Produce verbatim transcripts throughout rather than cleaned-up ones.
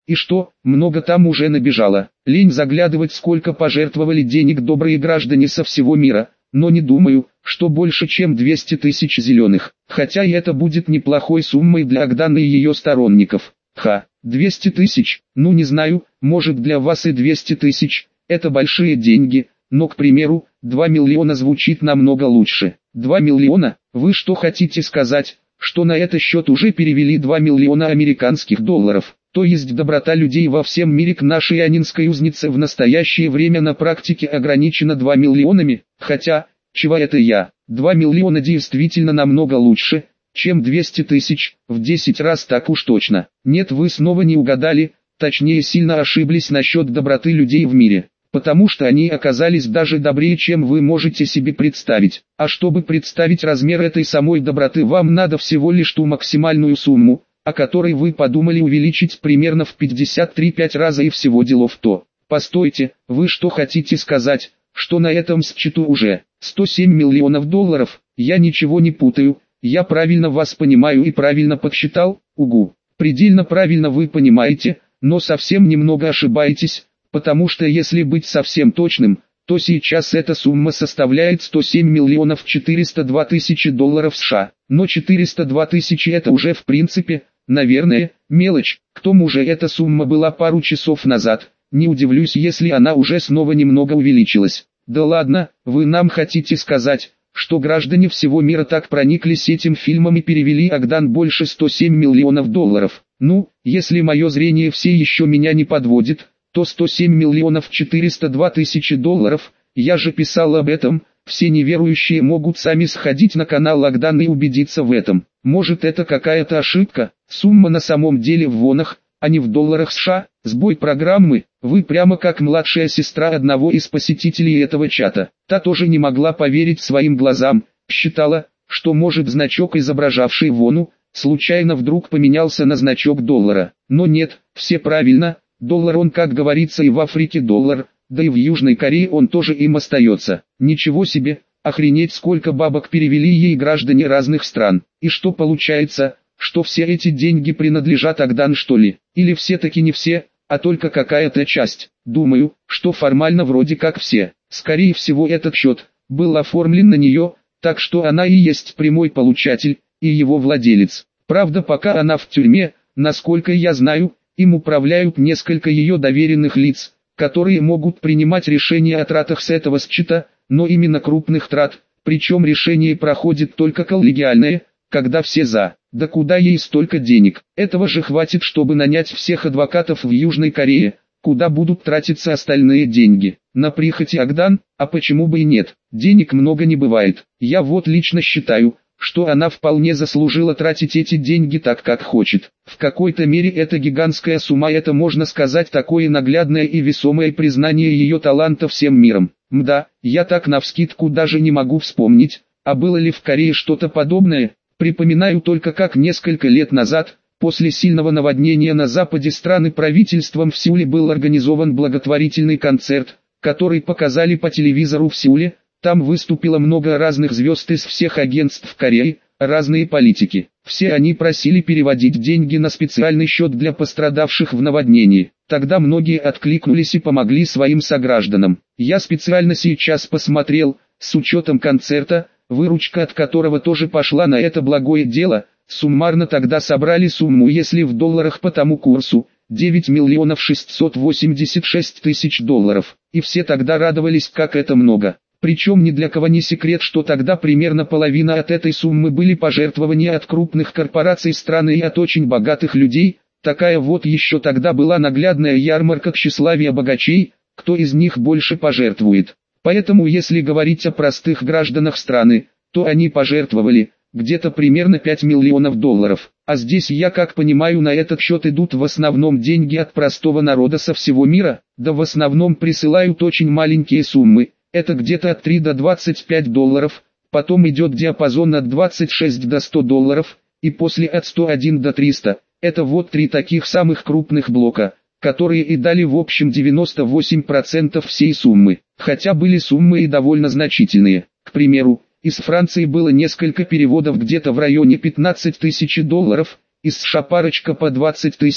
И что, много там уже набежало. Лень заглядывать, сколько пожертвовали денег добрые граждане со всего мира, но не думаю, что больше чем двести тысяч зеленых. Хотя и это будет неплохой суммой для Агданы и ее сторонников. Ха, двести тысяч, ну не знаю, может для вас и двести тысяч, это большие деньги, но, к примеру, два миллиона звучит намного лучше. два миллиона? Вы что хотите сказать, что на этот счет уже перевели два миллиона американских долларов? То есть доброта людей во всем мире к нашей анинской узнице в настоящее время на практике ограничена два миллионами? Хотя, чего это я? два миллиона действительно намного лучше, чем двести тысяч, в десять раз так уж точно. Нет, вы снова не угадали, точнее сильно ошиблись насчет доброты людей в мире. Потому что они оказались даже добрее, чем вы можете себе представить. А чтобы представить размер этой самой доброты, вам надо всего лишь ту максимальную сумму, о которой вы подумали, увеличить примерно в пятьдесят три-пять раза, и всего делов то. Постойте, вы что хотите сказать, что на этом счету уже сто семь миллионов долларов? Я ничего не путаю, я правильно вас понимаю и правильно подсчитал? Угу, предельно правильно вы понимаете, но совсем немного ошибаетесь. Потому что если быть совсем точным, то сейчас эта сумма составляет сто семь миллионов четыреста два тысячи долларов США. Но четыреста два тысячи это уже в принципе, наверное, мелочь. К тому же эта сумма была пару часов назад. Не удивлюсь, если она уже снова немного увеличилась. Да ладно, вы нам хотите сказать, что граждане всего мира так прониклись этим фильмом и перевели Агдан больше сто семь миллионов долларов? Ну, если мое зрение все еще меня не подводит, то сто семь миллионов четыреста два тысячи долларов, я же писал об этом, все неверующие могут сами сходить на канал Агданы и убедиться в этом. Может, это какая-то ошибка, сумма на самом деле в вонах, а не в долларах США, сбой программы? Вы прямо как младшая сестра одного из посетителей этого чата. Та тоже не могла поверить своим глазам, считала, что может значок, изображавший вону, случайно вдруг поменялся на значок доллара. Но нет, все правильно. Доллар он, как говорится, и в Африке доллар, да и в Южной Корее он тоже им остается. Ничего себе, охренеть, сколько бабок перевели ей граждане разных стран. И что получается, что все эти деньги принадлежат Агдан, что ли? Или все-таки не все, а только какая-то часть? Думаю, что формально вроде как все. Скорее всего, этот счет был оформлен на нее, так что она и есть прямой получатель, и его владелец. Правда, пока она в тюрьме, насколько я знаю, им управляют несколько ее доверенных лиц, которые могут принимать решения о тратах с этого счета, но именно крупных трат, причем решение проходит только коллегиальное, когда все за. Да куда ей столько денег? Этого же хватит, чтобы нанять всех адвокатов в Южной Корее. Куда будут тратиться остальные деньги? На прихоти Агдан? А почему бы и нет? Денег много не бывает. Я вот лично считаю, что она вполне заслужила тратить эти деньги так, как хочет. В какой-то мере это гигантская сумма, это, можно сказать, такое наглядное и весомое признание ее таланта всем миром. Мда, я так навскидку даже не могу вспомнить, а было ли в Корее что-то подобное. Припоминаю только, как несколько лет назад, после сильного наводнения на западе страны, правительством в Сеуле был организован благотворительный концерт, который показали по телевизору в Сеуле. Там выступило много разных звезд из всех агентств Кореи, разные политики. Все они просили переводить деньги на специальный счет для пострадавших в наводнении. Тогда многие откликнулись и помогли своим согражданам. Я специально сейчас посмотрел, с учетом концерта, выручка от которого тоже пошла на это благое дело, суммарно тогда собрали сумму, если в долларах по тому курсу, девять миллионов шестьсот восемьдесят шесть тысяч долларов. И все тогда радовались, как это много. Причем ни для кого не секрет, что тогда примерно половина от этой суммы были пожертвования от крупных корпораций страны и от очень богатых людей. Такая вот еще тогда была наглядная ярмарка тщеславия богачей, кто из них больше пожертвует. Поэтому если говорить о простых гражданах страны, то они пожертвовали где-то примерно пять миллионов долларов. А здесь, я как понимаю, на этот счет идут в основном деньги от простого народа со всего мира, да в основном присылают очень маленькие суммы. Это где-то от трёх до двадцати пяти долларов, потом идет диапазон от двадцати шести до ста долларов, и после от ста одного до трёхсот. Это вот три таких самых крупных блока, которые и дали в общем девяносто восемь процентов всей суммы. Хотя были суммы и довольно значительные. К примеру, из Франции было несколько переводов где-то в районе пятнадцати тысяч долларов, из США парочка по двадцать тысяч,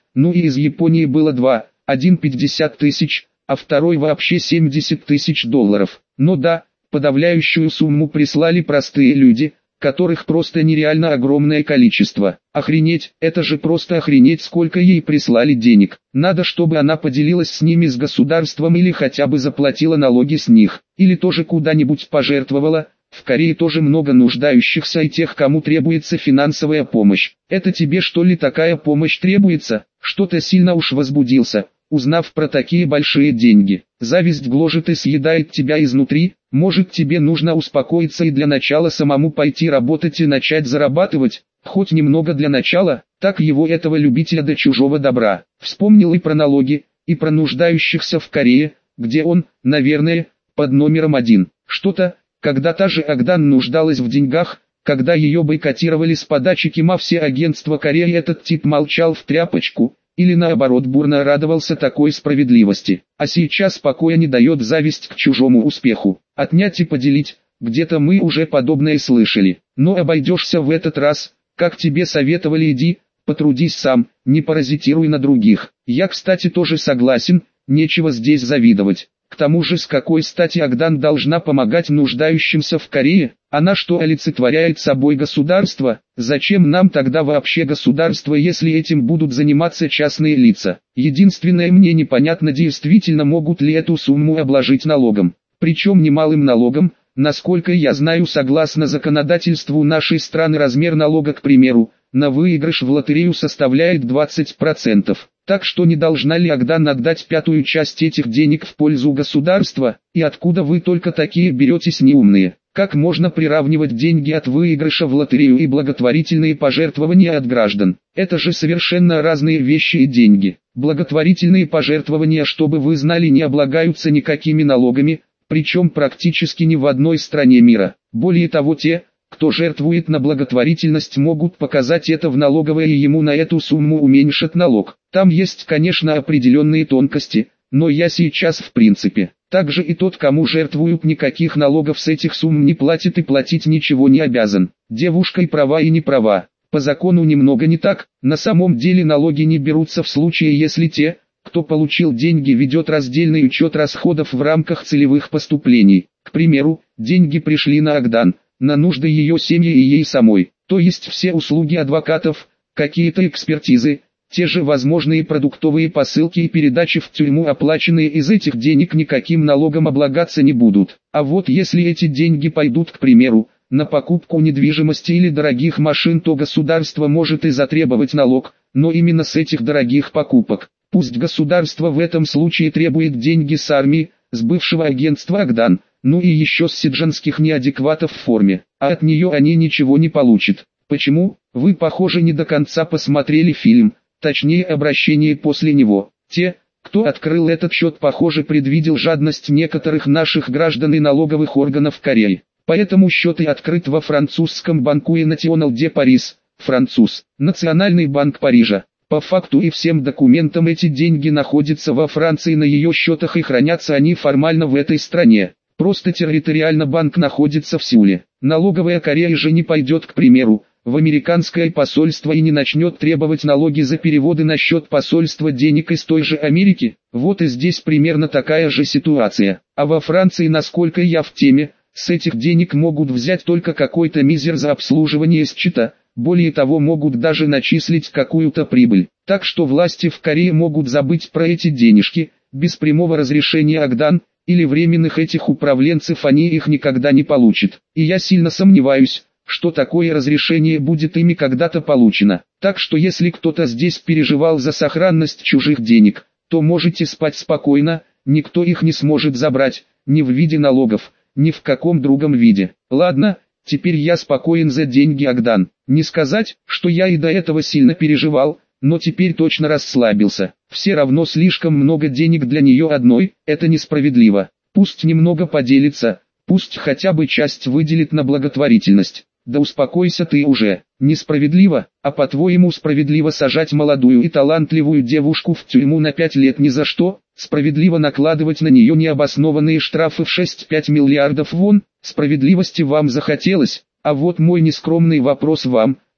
ну и из Японии было два, один пятьдесят тысяч, а второй вообще семьдесят тысяч долларов. Но да, подавляющую сумму прислали простые люди, которых просто нереально огромное количество. Охренеть, это же просто охренеть, сколько ей прислали денег. Надо, чтобы она поделилась с ними с государством или хотя бы заплатила налоги с них, или тоже куда-нибудь пожертвовала. В Корее тоже много нуждающихся и тех, кому требуется финансовая помощь. Это тебе что ли такая помощь требуется? Что-то сильно уж возбудился, узнав про такие большие деньги. Зависть гложет и съедает тебя изнутри. Может, тебе нужно успокоиться и для начала самому пойти работать и начать зарабатывать, хоть немного для начала, так его этого любителя до чужого добра. Вспомнил и про налоги, и про нуждающихся в Корее, где он, наверное, под номером один. Что-то, когда та же Агдан нуждалась в деньгах, когда ее бойкотировали с подачи Кима все агентства Кореи, этот тип молчал в тряпочку, или наоборот бурно радовался такой справедливости. А сейчас покоя не дает зависть к чужому успеху. Отнять и поделить, где-то мы уже подобное слышали. Но обойдешься в этот раз, как тебе советовали, иди, потрудись сам, не паразитируй на других. Я, кстати, тоже согласен, нечего здесь завидовать. К тому же, с какой стати Агдан должна помогать нуждающимся в Корее? Она что, олицетворяет собой государство? Зачем нам тогда вообще государство, если этим будут заниматься частные лица? Единственное, мне непонятно, действительно могут ли эту сумму обложить налогом. Причем немалым налогом. Насколько я знаю, согласно законодательству нашей страны, размер налога, к примеру, на выигрыш в лотерею составляет двадцать процентов. Так что не должна ли Агдан отдать пятую часть этих денег в пользу государства? И откуда вы только такие беретесь неумные? Как можно приравнивать деньги от выигрыша в лотерею и благотворительные пожертвования от граждан? Это же совершенно разные вещи и деньги. Благотворительные пожертвования, чтобы вы знали, не облагаются никакими налогами, причем практически ни в одной стране мира. Более того, те, кто жертвует на благотворительность, могут показать это в налоговое и ему на эту сумму уменьшат налог. Там есть, конечно, определенные тонкости, но я сейчас в принципе. Также и тот, кому жертвуют, никаких налогов с этих сумм не платит и платить ничего не обязан. Девушка и права, и не права. По закону немного не так, на самом деле налоги не берутся в случае, если те, кто получил деньги, ведет раздельный учет расходов в рамках целевых поступлений. К примеру, деньги пришли на Агдан, на нужды ее семьи и ей самой, то есть все услуги адвокатов, какие-то экспертизы, те же возможные продуктовые посылки и передачи в тюрьму, оплаченные из этих денег, никаким налогом облагаться не будут. А вот если эти деньги пойдут, к примеру, на покупку недвижимости или дорогих машин, то государство может и затребовать налог, но именно с этих дорогих покупок. Пусть государство в этом случае требует деньги с армии, с бывшего агентства Агдан, ну и еще с сиджанских неадекватов в форме, а от нее они ничего не получат. Почему? Вы, похоже, не до конца посмотрели фильм, точнее обращение после него. Те, кто открыл этот счет, похоже, предвидел жадность некоторых наших граждан и налоговых органов Кореи. Поэтому счет и открыт во французском банку и National de Paris, француз, Национальный банк Парижа. По факту и всем документам эти деньги находятся во Франции на ее счетах и хранятся они формально в этой стране. Просто территориально банк находится в Сеуле. Налоговая Корея же не пойдет, к примеру, в американское посольство и не начнет требовать налоги за переводы на счет посольства денег из той же Америки. Вот и здесь примерно такая же ситуация. А во Франции, насколько я в теме, с этих денег могут взять только какой-то мизер за обслуживание счета. Более того, могут даже начислить какую-то прибыль. Так что власти в Корее могут забыть про эти денежки, без прямого разрешения Агдан, или временных этих управленцев они их никогда не получат. И я сильно сомневаюсь, что такое разрешение будет ими когда-то получено. Так что если кто-то здесь переживал за сохранность чужих денег, то можете спать спокойно, никто их не сможет забрать, ни в виде налогов, ни в каком другом виде. Ладно, теперь я спокоен за деньги Агдан. Не сказать, что я и до этого сильно переживал, но теперь точно расслабился. Все равно слишком много денег для нее одной, это несправедливо. Пусть немного поделится, пусть хотя бы часть выделит на благотворительность. Да успокойся ты уже. Несправедливо, а по-твоему справедливо сажать молодую и талантливую девушку в тюрьму на пять лет ни за что? Справедливо накладывать на нее необоснованные штрафы в шесть-пять миллиардов вон? Справедливости вам захотелось? А вот мой нескромный вопрос вам: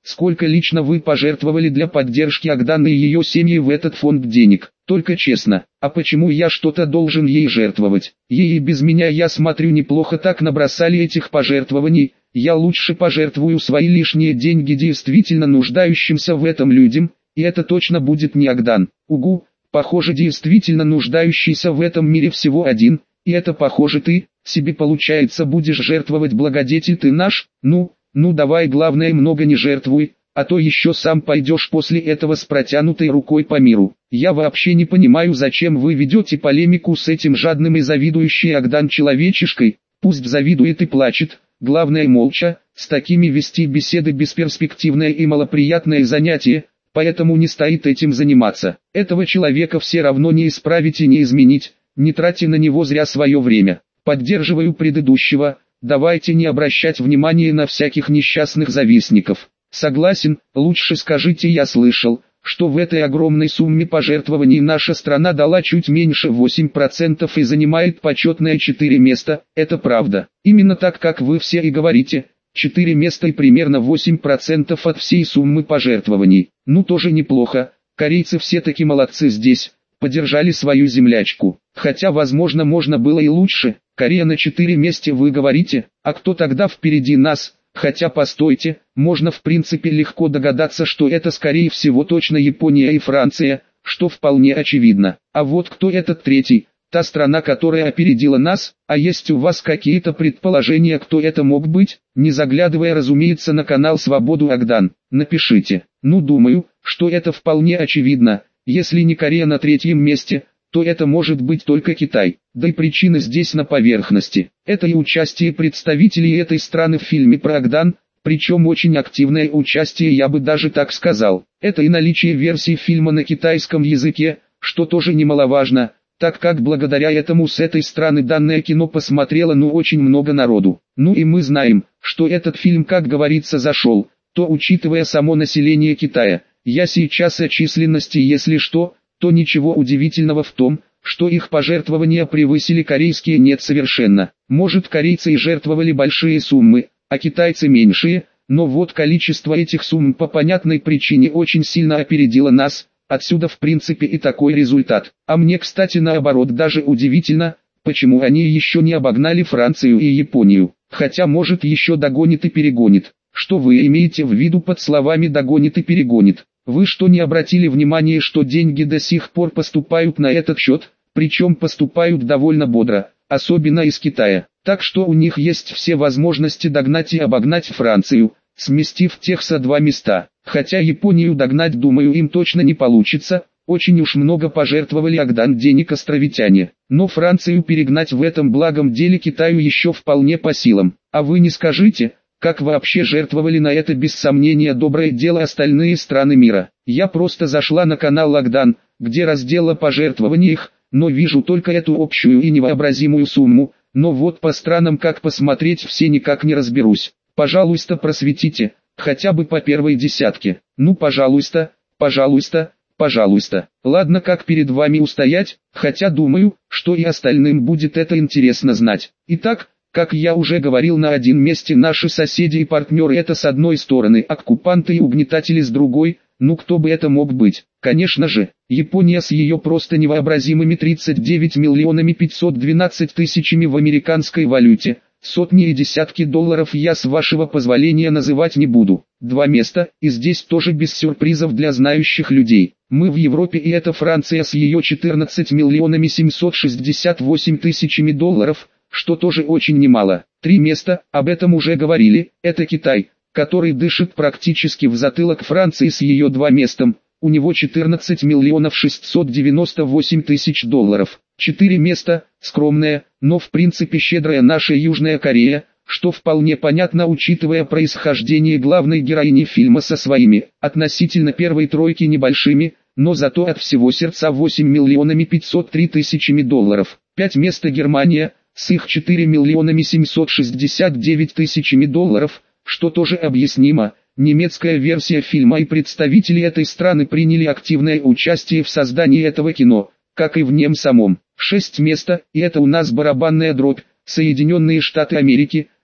сколько лично вы пожертвовали для поддержки Агданы и ее семьи в этот фонд денег? Только честно, а почему я что-то должен ей жертвовать? Ей и без меня, я смотрю, неплохо так набросали этих пожертвований. Я лучше пожертвую свои лишние деньги действительно нуждающимся в этом людям, и это точно будет не Агдан. Угу, похоже, действительно нуждающийся в этом мире всего один, и это, похоже, ты. Себе, получается, будешь жертвовать, благодетель ты наш? Ну, ну давай, главное, много не жертвуй, а то еще сам пойдешь после этого с протянутой рукой по миру. Я вообще не понимаю, зачем вы ведете полемику с этим жадным и завидующим Агдан человечишкой. Пусть завидует и плачет, главное молча. С такими вести беседы бесперспективное и малоприятное занятие, поэтому не стоит этим заниматься. Этого человека все равно не исправить и не изменить, не тратьте на него зря свое время. Поддерживаю предыдущего, давайте не обращать внимания на всяких несчастных завистников. Согласен, лучше скажите, я слышал, что в этой огромной сумме пожертвований наша страна дала чуть меньше восемь процентов и занимает почетное четыре места, это правда. Именно так, как вы все и говорите, четыре места и примерно восемь процентов от всей суммы пожертвований. Ну тоже неплохо, корейцы все-таки молодцы здесь, поддержали свою землячку. Хотя возможно можно было и лучше, Корея на четыре месте вы говорите, а кто тогда впереди нас? Хотя постойте, можно в принципе легко догадаться, что это скорее всего точно Япония и Франция, что вполне очевидно. А вот кто этот третий, та страна, которая опередила нас? А есть у вас какие-то предположения, кто это мог быть? Не заглядывая, разумеется, на канал Свободу Агдан, напишите. Ну, думаю, что это вполне очевидно. Если не Корея на третьем месте, то это может быть только Китай. Да и причина здесь на поверхности. Это и участие представителей этой страны в фильме про Агдан, причем очень активное участие, я бы даже так сказал. Это и наличие версии фильма на китайском языке, что тоже немаловажно, так как благодаря этому с этой страны данное кино посмотрело ну очень много народу. Ну и мы знаем, что этот фильм, как говорится, зашел, то учитывая само население Китая, я сейчас о численности, если что, то ничего удивительного в том, что их пожертвования превысили корейские нет совершенно. Может, корейцы и жертвовали большие суммы, а китайцы меньшие, но вот количество этих сумм по понятной причине очень сильно опередило нас, отсюда в принципе и такой результат. А мне, кстати, наоборот даже удивительно, почему они еще не обогнали Францию и Японию, хотя может еще догонит и перегонит. Что вы имеете в виду под словами «догонит и перегонит»? Вы что, не обратили внимания, что деньги до сих пор поступают на этот счет, причем поступают довольно бодро, особенно из Китая, так что у них есть все возможности догнать и обогнать Францию, сместив тех со два места. Хотя Японию догнать, думаю, им точно не получится, очень уж много пожертвовали Агдан денег островитяне, но Францию перегнать в этом благом деле Китаю еще вполне по силам. А вы не скажите, как вообще жертвовали на это без сомнения доброе дело остальные страны мира? Я просто зашла на канал Агдан, где раздел о пожертвованиях, но вижу только эту общую и невообразимую сумму, но вот по странам как посмотреть все никак не разберусь. Пожалуйста, просветите, хотя бы по первой десятке. Ну пожалуйста, пожалуйста, пожалуйста. Ладно, как перед вами устоять, хотя думаю, что и остальным будет это интересно знать. Итак, как я уже говорил, на один месте наши соседи и партнеры, это с одной стороны, оккупанты и угнетатели с другой. Ну кто бы это мог быть? Конечно же, Япония с ее просто невообразимыми тридцать девять миллионами пятьсот двенадцать тысячами в американской валюте. Сотни и десятки долларов я с вашего позволения называть не буду. Два места, и здесь тоже без сюрпризов для знающих людей. Мы в Европе, и это Франция с ее четырнадцать миллионами семьсот шестьдесят восемь тысячами долларов, что тоже очень немало. Три места, об этом уже говорили, это Китай, который дышит практически в затылок Франции с ее два местом, у него четырнадцать миллионов шестьсот девяносто восемь тысяч долларов. Четыре места, скромная, но в принципе щедрая наша Южная Корея, что вполне понятно, учитывая происхождение главной героини фильма со своими, относительно первой тройки небольшими, но зато от всего сердца восемь миллионами пятьсот три тысячами долларов. Пять места Германия, с их четыре миллионами семьсот шестьдесят девять тысячами долларов, что тоже объяснимо. Немецкая версия фильма и представители этой страны приняли активное участие в создании этого кино, как и в нем самом. Шесть места, и это у нас барабанная дробь, Соединенные Штаты Америки,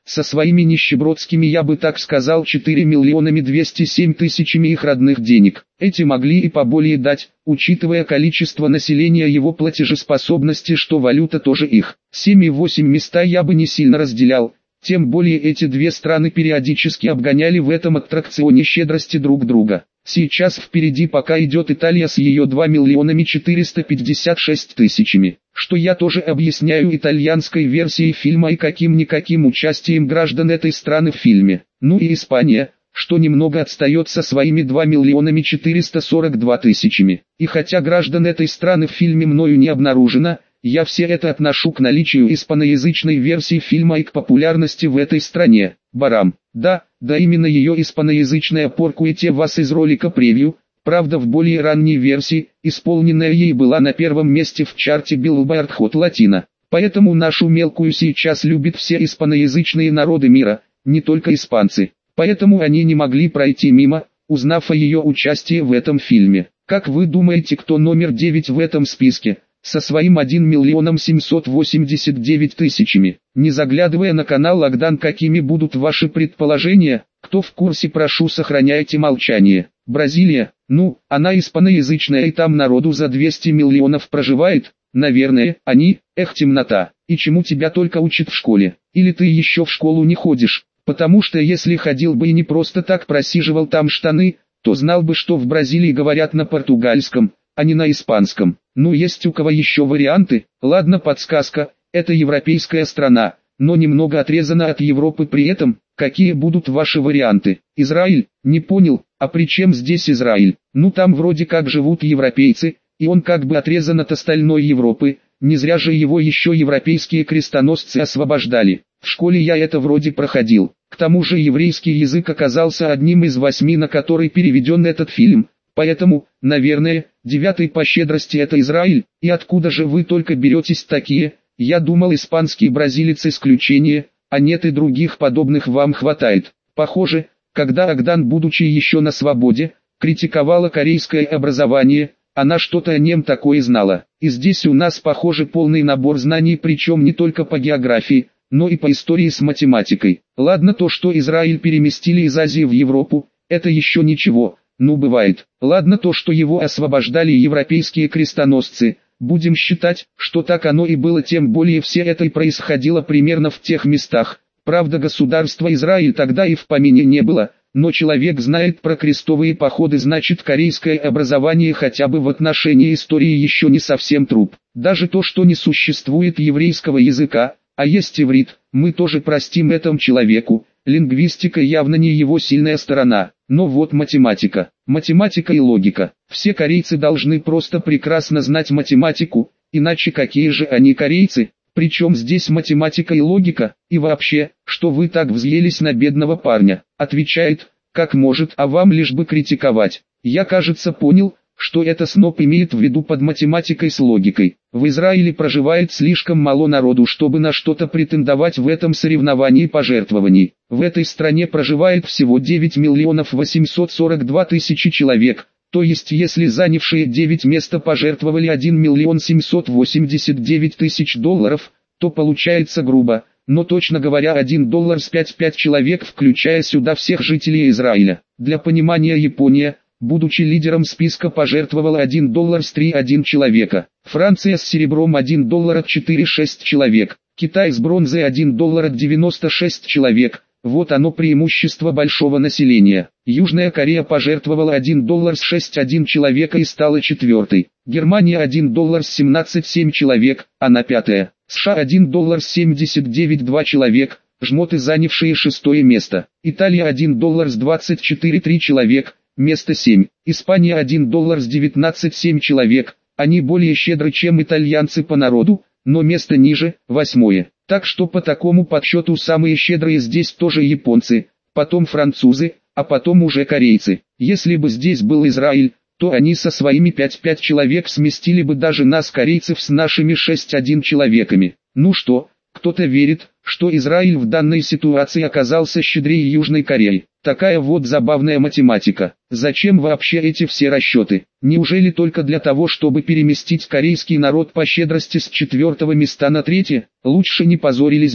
со своими нищебродскими, я бы так сказал, четырьмя миллионами двумястами семью тысячами их родных денег. Эти могли и поболее дать, учитывая количество населения, его платежеспособности, что валюта тоже их. семь и восемь места я бы не сильно разделял. Тем более эти две страны периодически обгоняли в этом аттракционе щедрости друг друга. Сейчас впереди пока идет Италия с ее двумя миллионами четырьмя пятьдесят шестью тысячами, что я тоже объясняю итальянской версией фильма и каким-никаким участием граждан этой страны в фильме. Ну и Испания, что немного отстает со своими двумя миллионами четырьмя сорок двумя тысячами. И хотя граждан этой страны в фильме мною не обнаружено, я все это отношу к наличию испаноязычной версии фильма и к популярности в этой стране. Барам. Да, да именно ее испаноязычная «Поркуете вас» из ролика превью, правда в более ранней версии, исполненная ей была на первом месте в чарте Billboard Hot Latino. Поэтому нашу мелкую сейчас любят все испаноязычные народы мира, не только испанцы. Поэтому они не могли пройти мимо, узнав о ее участии в этом фильме. Как вы думаете, кто номер девять в этом списке? Со своим одним миллионом семьсот восемьдесят девять тысячами. Не заглядывая на канал Агдан, какими будут ваши предположения? Кто в курсе, прошу, сохраняйте молчание. Бразилия, ну, она испаноязычная и там народу за двести миллионов проживает. Наверное, они, эх, темнота. И чему тебя только учат в школе? Или ты еще в школу не ходишь? Потому что если ходил бы и не просто так просиживал там штаны, то знал бы, что в Бразилии говорят на португальском, а не на испанском. Ну, есть у кого еще варианты? Ладно, подсказка, это европейская страна, но немного отрезана от Европы при этом. Какие будут ваши варианты? Израиль? Не понял, а при чем здесь Израиль? Ну там вроде как живут европейцы, и он как бы отрезан от остальной Европы, не зря же его еще европейские крестоносцы освобождали. В школе я это вроде проходил. К тому же еврейский язык оказался одним из восьми, на который переведен этот фильм. Поэтому, наверное, девятый по щедрости это Израиль. И откуда же вы только беретесь такие? Я думал, испанский бразилец исключение, а нет, и других подобных вам хватает. Похоже, когда Агдан, будучи еще на свободе, критиковала корейское образование, она что-то о нем такое знала. И здесь у нас, похоже, полный набор знаний, причем не только по географии, но и по истории с математикой. Ладно, то, что Израиль переместили из Азии в Европу, это еще ничего. Ну бывает. Ладно, то, что его освобождали европейские крестоносцы, будем считать, что так оно и было, тем более все это и происходило примерно в тех местах. Правда, государства Израиль тогда и в помине не было, но человек знает про крестовые походы, значит корейское образование хотя бы в отношении истории еще не совсем труп. Даже то, что не существует еврейского языка, а есть иврит, мы тоже простим этому человеку. Лингвистика явно не его сильная сторона, но вот математика, математика и логика. Все корейцы должны просто прекрасно знать математику, иначе какие же они корейцы? Причем здесь математика и логика? И вообще, что вы так взъелись на бедного парня? Отвечает, как может, а вам лишь бы критиковать. Я, кажется, понял, что это сноб имеет в виду под математикой с логикой. В Израиле проживает слишком мало народу, чтобы на что-то претендовать в этом соревновании пожертвований. В этой стране проживает всего девять миллионов восемьсот сорок две тысячи человек, то есть если занявшие девять места пожертвовали один миллион семьсот восемьдесят девять тысяч долларов, то получается грубо, но точно говоря один доллар с пять пять человек, включая сюда всех жителей Израиля. Для понимания, Япония, будучи лидером списка, пожертвовала один доллар с три целых одна десятая человека. Франция с серебром один доллар от четыре целых шесть человек. Китай с бронзой один доллар от девяноста шести человек. Вот оно преимущество большого населения. Южная Корея пожертвовала один доллар с шесть целых одна десятая человека и стала четвертой. Германия один доллар с семнадцать целых семь человек, она пятая. США один доллар с семьдесят девять целых два человек, жмоты, занявшие шестое место. Италия один доллар с двадцать четыре целых три человек, место семь. Испания один доллар с девятнадцать целых семь человек, они более щедры, чем итальянцы по народу, но место ниже, восьмое. Так что по такому подсчету самые щедрые здесь тоже японцы, потом французы, а потом уже корейцы. Если бы здесь был Израиль, то они со своими пять пять человек сместили бы даже нас, корейцев, с нашими шесть один человеками. Ну что, кто-то верит, что Израиль в данной ситуации оказался щедрее Южной Кореи. Такая вот забавная математика. Зачем вообще эти все расчеты? Неужели только для того, чтобы переместить корейский народ по щедрости с четвертого места на третье? Лучше не позорились бы.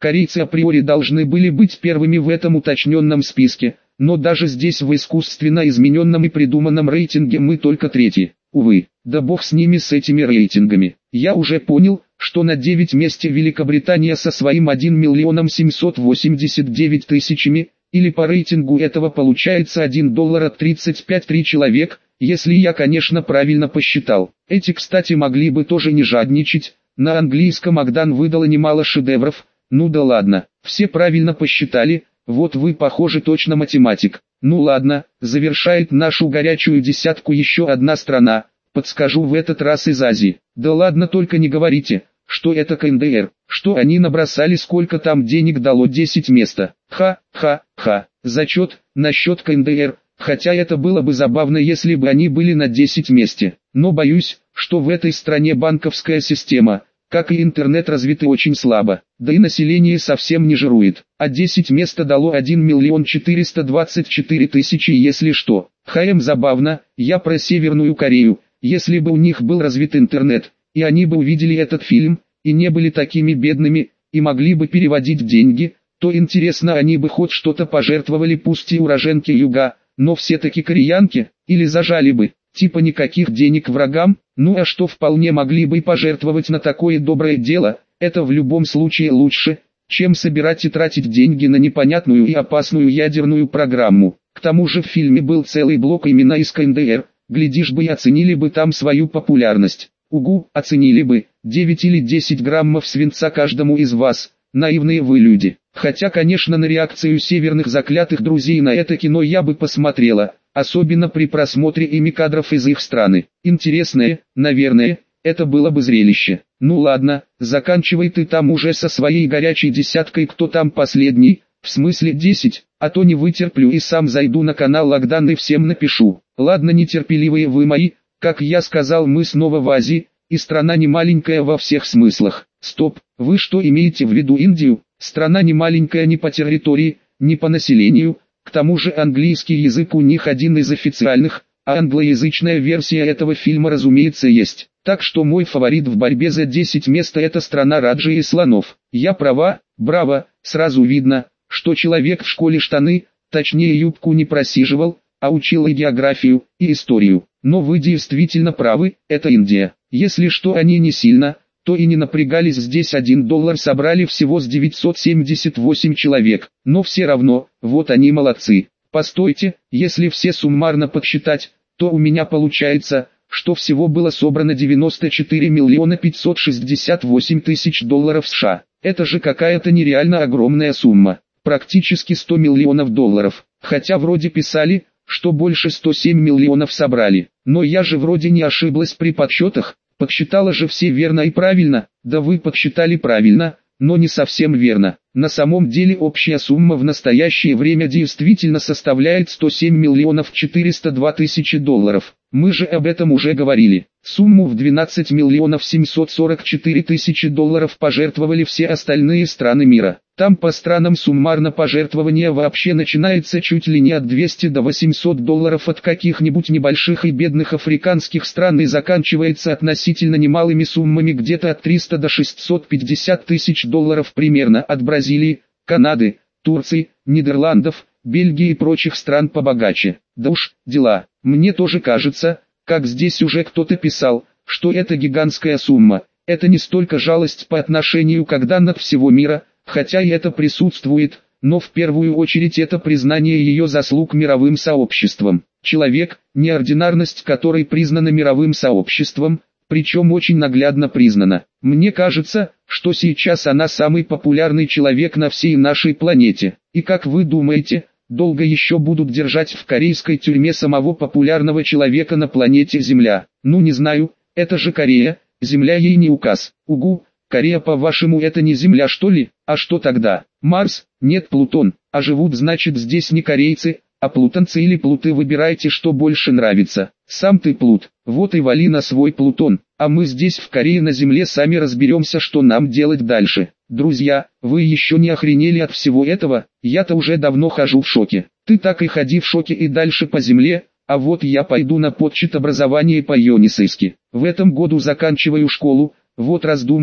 Корейцы априори должны были быть первыми в этом уточненном списке, но даже здесь в искусственно измененном и придуманном рейтинге мы только третьи. Увы, да бог с ними, с этими рейтингами. Я уже понял, что на девять месте Великобритания со своим один миллион семьсот восемьдесят девять тысячами, или по рейтингу этого получается один доллар тридцать пять три человек, если я, конечно, правильно посчитал. Эти, кстати, могли бы тоже не жадничать, на английском Агдан выдала немало шедевров, ну да ладно, все правильно посчитали, вот вы, похоже, точно математик. Ну ладно, завершает нашу горячую десятку еще одна страна, подскажу, в этот раз из Азии. Да ладно, только не говорите, что это КНДР, что они набросали, сколько там денег дало десять места. Ха-ха-ха, зачет, насчет КНДР, хотя это было бы забавно, если бы они были на десять месте. Но боюсь, что в этой стране банковская система, как и интернет, развиты очень слабо, да и население совсем не жирует, а десять места дало один миллион четыреста двадцать четыре тысячи, если что. Хм, забавно, я про Северную Корею, если бы у них был развит интернет, и они бы увидели этот фильм, и не были такими бедными, и могли бы переводить деньги, то интересно, они бы хоть что-то пожертвовали, пусть и уроженки юга, но все-таки кореянки, или зажали бы, типа никаких денег врагам, ну а что, вполне могли бы и пожертвовать на такое доброе дело, это в любом случае лучше, чем собирать и тратить деньги на непонятную и опасную ядерную программу. К тому же в фильме был целый блок именно из КНДР, глядишь бы и оценили бы там свою популярность. Угу, оценили бы, девять или десять граммов свинца каждому из вас, наивные вы люди. Хотя, конечно, на реакцию северных заклятых друзей на это кино я бы посмотрела, особенно при просмотре ими кадров из их страны. Интересное, наверное, это было бы зрелище. Ну ладно, заканчивай ты там уже со своей горячей десяткой, кто там последний, в смысле десять, а то не вытерплю и сам зайду на канал Агдан и всем напишу. Ладно, нетерпеливые вы мои, как я сказал, мы снова в Азии, и страна не маленькая во всех смыслах. Стоп, вы что имеете в виду Индию? Страна не маленькая ни по территории, ни по населению, к тому же английский язык у них один из официальных, а англоязычная версия этого фильма, разумеется, есть. Так что мой фаворит в борьбе за десять мест — это страна Раджи и слонов. Я права, браво, сразу видно, что человек в школе штаны, точнее юбку, не просиживал, а учил и географию, и историю. Но вы действительно правы, это Индия. Если что, они не сильно, то и не напрягались, здесь один доллар собрали всего с девятьсот семьдесят восемь человек, но все равно, вот они молодцы. Постойте, если все суммарно подсчитать, то у меня получается, что всего было собрано девяносто четыре миллиона пятьсот шестьдесят восемь тысяч долларов США. Это же какая-то нереально огромная сумма, практически сто миллионов долларов, хотя вроде писали, что больше сто семь миллионов собрали, но я же вроде не ошиблась при подсчетах. Подсчитала же все верно и правильно. Да вы подсчитали правильно, но не совсем верно. На самом деле общая сумма в настоящее время действительно составляет сто семь миллионов четыреста два тысячи долларов. Мы же об этом уже говорили. Сумму в двенадцать миллионов семьсот сорок четыре тысячи долларов пожертвовали все остальные страны мира. Там по странам суммарно пожертвование вообще начинается чуть ли не от двухсот до восьмисот долларов от каких-нибудь небольших и бедных африканских стран и заканчивается относительно немалыми суммами где-то от трёхсот до шестисот пятидесяти тысяч долларов примерно от Бразилии, Канады, Турции, Нидерландов, Бельгии и прочих стран побогаче. Да уж, дела. Мне тоже кажется, как здесь уже кто-то писал, что это гигантская сумма. Это не столько жалость по отношению к Агдан всего мира, хотя и это присутствует, но в первую очередь это признание ее заслуг мировым сообществом. Человек, неординарность которой признана мировым сообществом, причем очень наглядно признана. Мне кажется, что сейчас она самый популярный человек на всей нашей планете. И как вы думаете, долго еще будут держать в корейской тюрьме самого популярного человека на планете Земля? Ну не знаю, это же Корея, Земля ей не указ. Угу. Корея, по-вашему, это не Земля, что ли? А что тогда? Марс? Нет, Плутон. А живут, значит, здесь не корейцы, а плутонцы или плуты, выбирайте, что больше нравится. Сам ты плут, вот и вали на свой Плутон, а мы здесь в Корее на Земле сами разберемся, что нам делать дальше. Друзья, вы еще не охренели от всего этого? Я-то уже давно хожу в шоке. Ты так и ходи в шоке и дальше по Земле, а вот я пойду на подсчет образования по Йонисейски. В этом году заканчиваю школу. Вот раздумываю,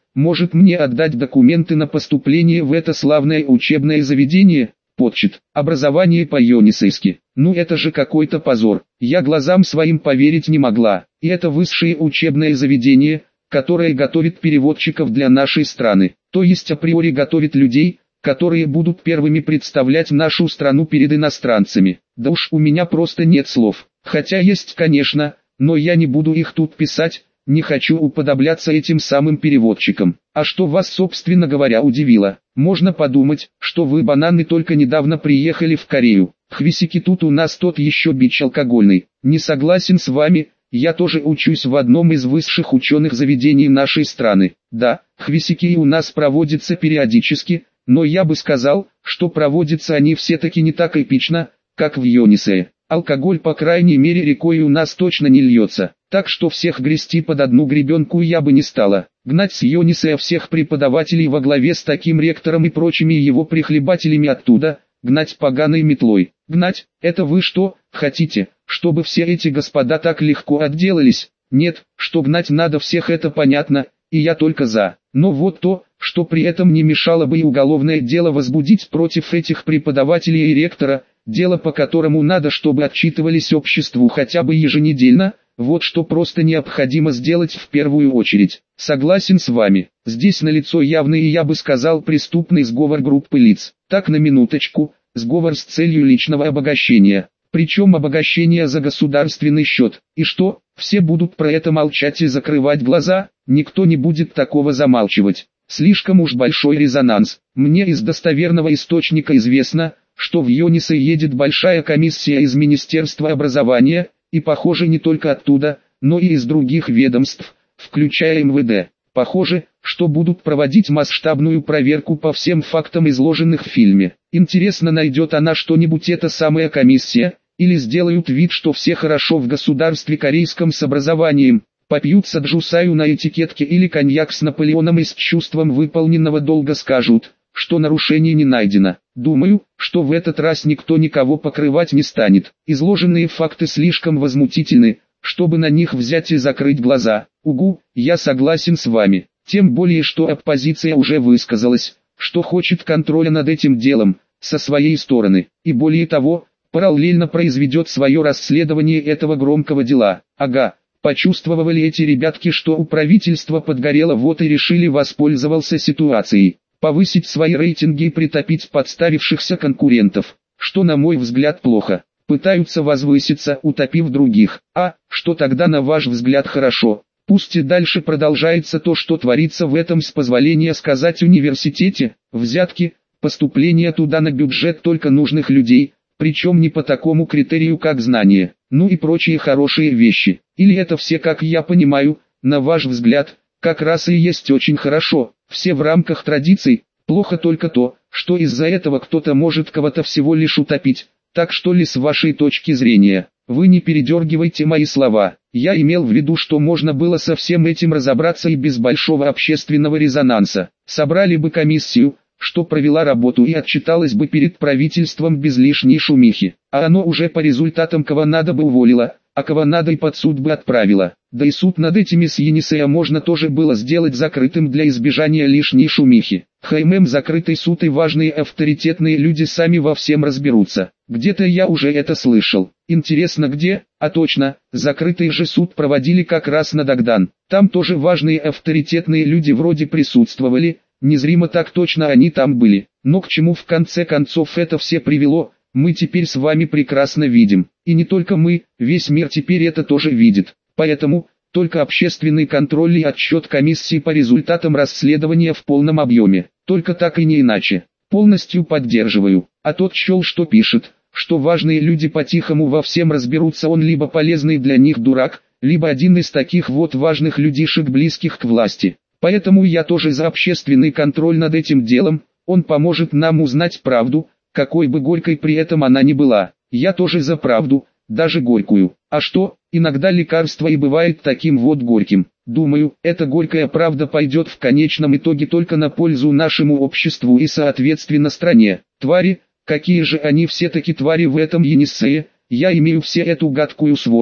может мне отдать документы на поступление в это славное учебное заведение? Подсчет. Образование по-йонисейски. Ну это же какой-то позор. Я глазам своим поверить не могла. И это высшее учебное заведение, которое готовит переводчиков для нашей страны. То есть априори готовит людей, которые будут первыми представлять нашу страну перед иностранцами. Да уж у меня просто нет слов. Хотя есть, конечно, но я не буду их тут писать, не хочу уподобляться этим самым переводчикам. А что вас, собственно говоря, удивило? Можно подумать, что вы, бананы, только недавно приехали в Корею. Хвисики, тут у нас тот еще бич алкогольный. Не согласен с вами, я тоже учусь в одном из высших ученых заведений нашей страны. Да, хвисики у нас проводятся периодически, но я бы сказал, что проводятся они все-таки не так эпично, как в Йонисее. Алкоголь по крайней мере рекой у нас точно не льется, так что всех грести под одну гребенку я бы не стала. Гнать с Йонисея всех преподавателей во главе с таким ректором и прочими его прихлебателями оттуда, гнать поганой метлой. Гнать, это вы что, хотите, чтобы все эти господа так легко отделались? Нет, что гнать надо всех, это понятно, и я только за. Но вот то, что при этом не мешало бы и уголовное дело возбудить против этих преподавателей и ректора, дело по которому надо, чтобы отчитывались обществу хотя бы еженедельно, вот что просто необходимо сделать в первую очередь. Согласен с вами, здесь налицо явный и, я бы сказал, преступный сговор группы лиц. Так, на минуточку, сговор с целью личного обогащения. Причем обогащение за государственный счет. И что, все будут про это молчать и закрывать глаза? Никто не будет такого замалчивать. Слишком уж большой резонанс. Мне из достоверного источника известно, что в Йонисе едет большая комиссия из Министерства образования, и похоже не только оттуда, но и из других ведомств, включая эм вэ дэ. Похоже, что будут проводить масштабную проверку по всем фактам, изложенных в фильме. Интересно, найдет она что-нибудь эта самая комиссия, или сделают вид, что все хорошо в государстве корейском с образованием, попьют саджусаю на этикетке или коньяк с Наполеоном и с чувством выполненного долга скажут, что нарушений не найдено. Думаю, что в этот раз никто никого покрывать не станет. Изложенные факты слишком возмутительны, чтобы на них взять и закрыть глаза. Угу, я согласен с вами. Тем более, что оппозиция уже высказалась, что хочет контроля над этим делом, со своей стороны. И более того, параллельно произведет свое расследование этого громкого дела. Ага, почувствовали эти ребятки, что у правительства подгорело, вот и решили воспользоваться ситуацией. Повысить свои рейтинги и притопить подставившихся конкурентов, что на мой взгляд плохо. Пытаются возвыситься, утопив других. А, что тогда на ваш взгляд хорошо? Пусть и дальше продолжается то, что творится в этом, с позволения сказать, университете, взятки, поступление туда на бюджет только нужных людей, причем не по такому критерию, как знание, ну и прочие хорошие вещи. Или это все, как я понимаю, на ваш взгляд, как раз и есть очень хорошо, все в рамках традиций. Плохо только то, что из-за этого кто-то может кого-то всего лишь утопить. Так что ли, с вашей точки зрения? Вы не передергивайте мои слова. Я имел в виду, что можно было со всем этим разобраться и без большого общественного резонанса. Собрали бы комиссию, что провела работу, и отчиталась бы перед правительством без лишней шумихи. А оно уже по результатам кого надо бы уволило, а кого надо и под суд бы отправило. Да и суд над этими с Йонисея можно тоже было сделать закрытым для избежания лишней шумихи. ХММ закрытый суд, и важные авторитетные люди сами во всем разберутся. Где-то я уже это слышал. Интересно где? А точно, закрытый же суд проводили как раз на Дагдан. Там тоже важные авторитетные люди вроде присутствовали, незримо так точно они там были. Но к чему в конце концов это все привело, мы теперь с вами прекрасно видим. И не только мы, весь мир теперь это тоже видит. Поэтому, только общественный контроль и отчет комиссии по результатам расследования в полном объеме. Только так и не иначе. Полностью поддерживаю. А тот чел, что пишет, что важные люди по-тихому во всем разберутся, он либо полезный для них дурак, либо один из таких вот важных людишек, близких к власти. Поэтому я тоже за общественный контроль над этим делом, он поможет нам узнать правду, какой бы горькой при этом она ни была. Я тоже за правду, даже горькую. А что, иногда лекарство и бывает таким вот горьким. Думаю, эта горькая правда пойдет в конечном итоге только на пользу нашему обществу и соответственно стране. Твари, какие же они все-таки твари в этом Йонисее, я имею все эту гадкую свору,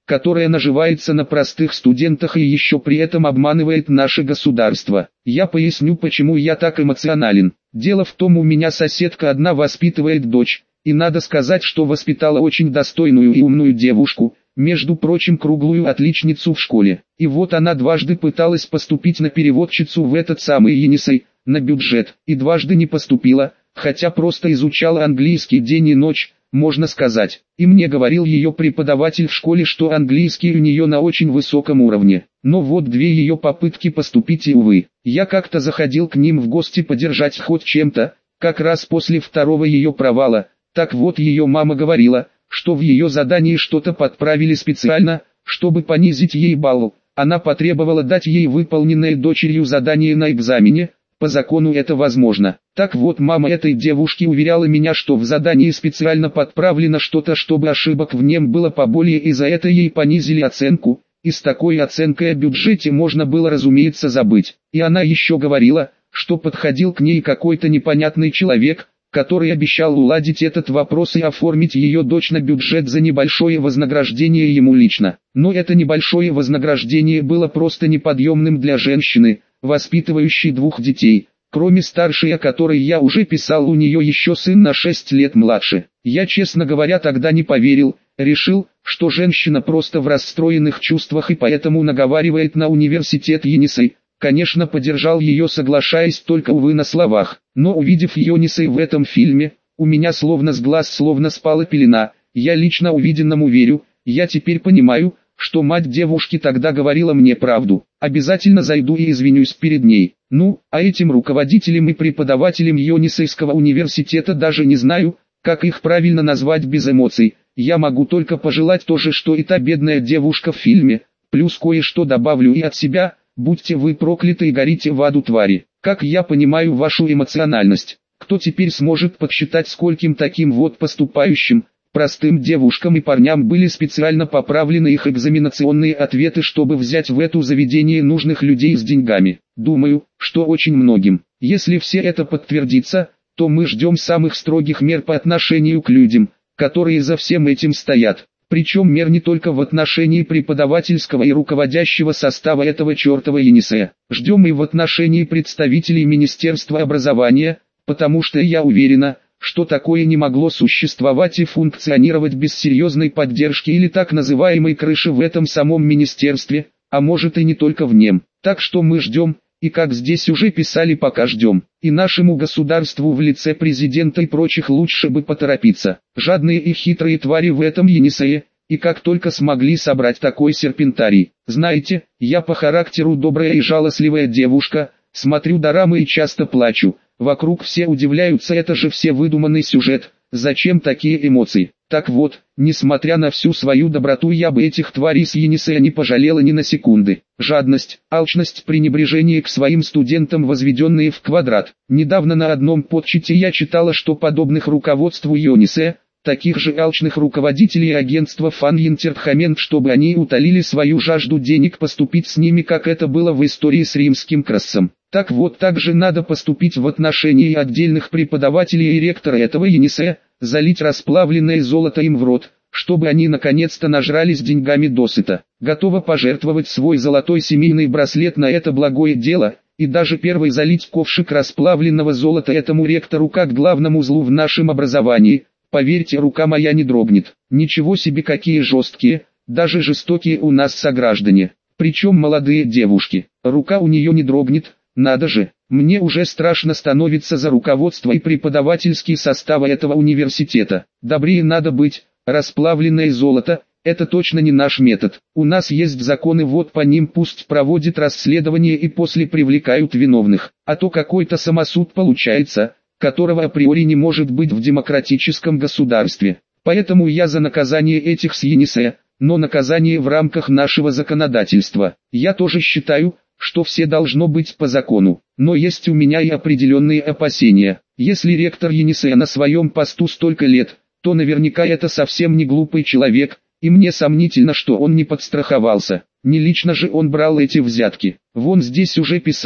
которая наживается на простых студентах и еще при этом обманывает наше государство. Я поясню, почему я так эмоционален. Дело в том, у меня соседка одна воспитывает дочь, и надо сказать, что воспитала очень достойную и умную девушку, между прочим, круглую отличницу в школе. И вот она дважды пыталась поступить на переводчицу в этот самый Енисей, на бюджет, и дважды не поступила, хотя просто изучала английский день и ночь, можно сказать. И мне говорил ее преподаватель в школе, что английский у нее на очень высоком уровне. Но вот две ее попытки поступить, и увы. Я как-то заходил к ним в гости подержать хоть чем-то, как раз после второго ее провала. Так вот, ее мама говорила, что в ее задании что-то подправили специально, чтобы понизить ей балл. Она потребовала дать ей выполненное дочерью задание на экзамене. По закону это возможно. Так вот, мама этой девушки уверяла меня, что в задании специально подправлено что-то, чтобы ошибок в нем было поболее, и за это ей понизили оценку, и с такой оценкой о бюджете можно было, разумеется, забыть. И она еще говорила, что подходил к ней какой-то непонятный человек, который обещал уладить этот вопрос и оформить ее дочь на бюджет за небольшое вознаграждение ему лично. Но это небольшое вознаграждение было просто неподъемным для женщины, воспитывающей двух детей. Кроме старшей, о которой я уже писал, у нее еще сын на шесть лет младше. Я, честно говоря, тогда не поверил, решил, что женщина просто в расстроенных чувствах и поэтому наговаривает на университет Енисей. Конечно, поддержал ее, соглашаясь, только, увы, на словах. Но увидев Енисей в этом фильме, у меня словно с глаз словно спала пелена. Я лично увиденному верю. Я теперь понимаю, что мать девушки тогда говорила мне правду. Обязательно зайду и извинюсь перед ней. Ну, а этим руководителям и преподавателям Енисейского университета даже не знаю, как их правильно назвать без эмоций. Я могу только пожелать то же, что и та бедная девушка в фильме. Плюс кое-что добавлю и от себя. Будьте вы прокляты и горите в аду, твари. Как я понимаю вашу эмоциональность. Кто теперь сможет подсчитать, скольким таким вот поступающим, простым девушкам и парням были специально поправлены их экзаменационные ответы, чтобы взять в это заведение нужных людей с деньгами? Думаю, что очень многим. Если все это подтвердится, то мы ждем самых строгих мер по отношению к людям, которые за всем этим стоят. Причем мер не только в отношении преподавательского и руководящего состава этого чертова Енисея. Ждем и в отношении представителей Министерства образования, потому что я уверена, что такое не могло существовать и функционировать без серьезной поддержки или так называемой крыши в этом самом министерстве, а может и не только в нем. Так что мы ждем, и как здесь уже писали, пока ждем. И нашему государству в лице президента и прочих лучше бы поторопиться. Жадные и хитрые твари в этом Енисее, и как только смогли собрать такой серпентарий. Знаете, я по характеру добрая и жалостливая девушка, смотрю дорамы и часто плачу. Вокруг все удивляются, это же все выдуманный сюжет, зачем такие эмоции? Так вот, несмотря на всю свою доброту, я бы этих тварей с Енисея не пожалела ни на секунды. Жадность, алчность, пренебрежение к своим студентам, возведенные в квадрат. Недавно на одном подчите я читала, что подобных руководству Енисея, таких же алчных руководителей агентства Фан Интертхамент, чтобы они утолили свою жажду денег, поступить с ними, как это было в истории с римским Крассом. Так вот, так же надо поступить в отношении отдельных преподавателей и ректора этого Енисея, залить расплавленное золото им в рот, чтобы они наконец-то нажрались деньгами досыта. Готова пожертвовать свой золотой семейный браслет на это благое дело, и даже первый залить ковшик расплавленного золота этому ректору как главному злу в нашем образовании. Поверьте, рука моя не дрогнет. Ничего себе, какие жесткие, даже жестокие у нас сограждане. Причем молодые девушки. Рука у нее не дрогнет. Надо же, мне уже страшно становится за руководство и преподавательский состав этого университета. Добрее надо быть, расплавленное золото, это точно не наш метод. У нас есть законы, вот по ним пусть проводят расследование и после привлекают виновных. А то какой-то самосуд получается, которого априори не может быть в демократическом государстве. Поэтому я за наказание этих с Енисея, но наказание в рамках нашего законодательства. Я тоже считаю, что все должно быть по закону, но есть у меня и определенные опасения. Если ректор Енисея на своем посту столько лет, то наверняка это совсем не глупый человек, и мне сомнительно, что он не подстраховался. Не лично же он брал эти взятки. Вон здесь уже писали,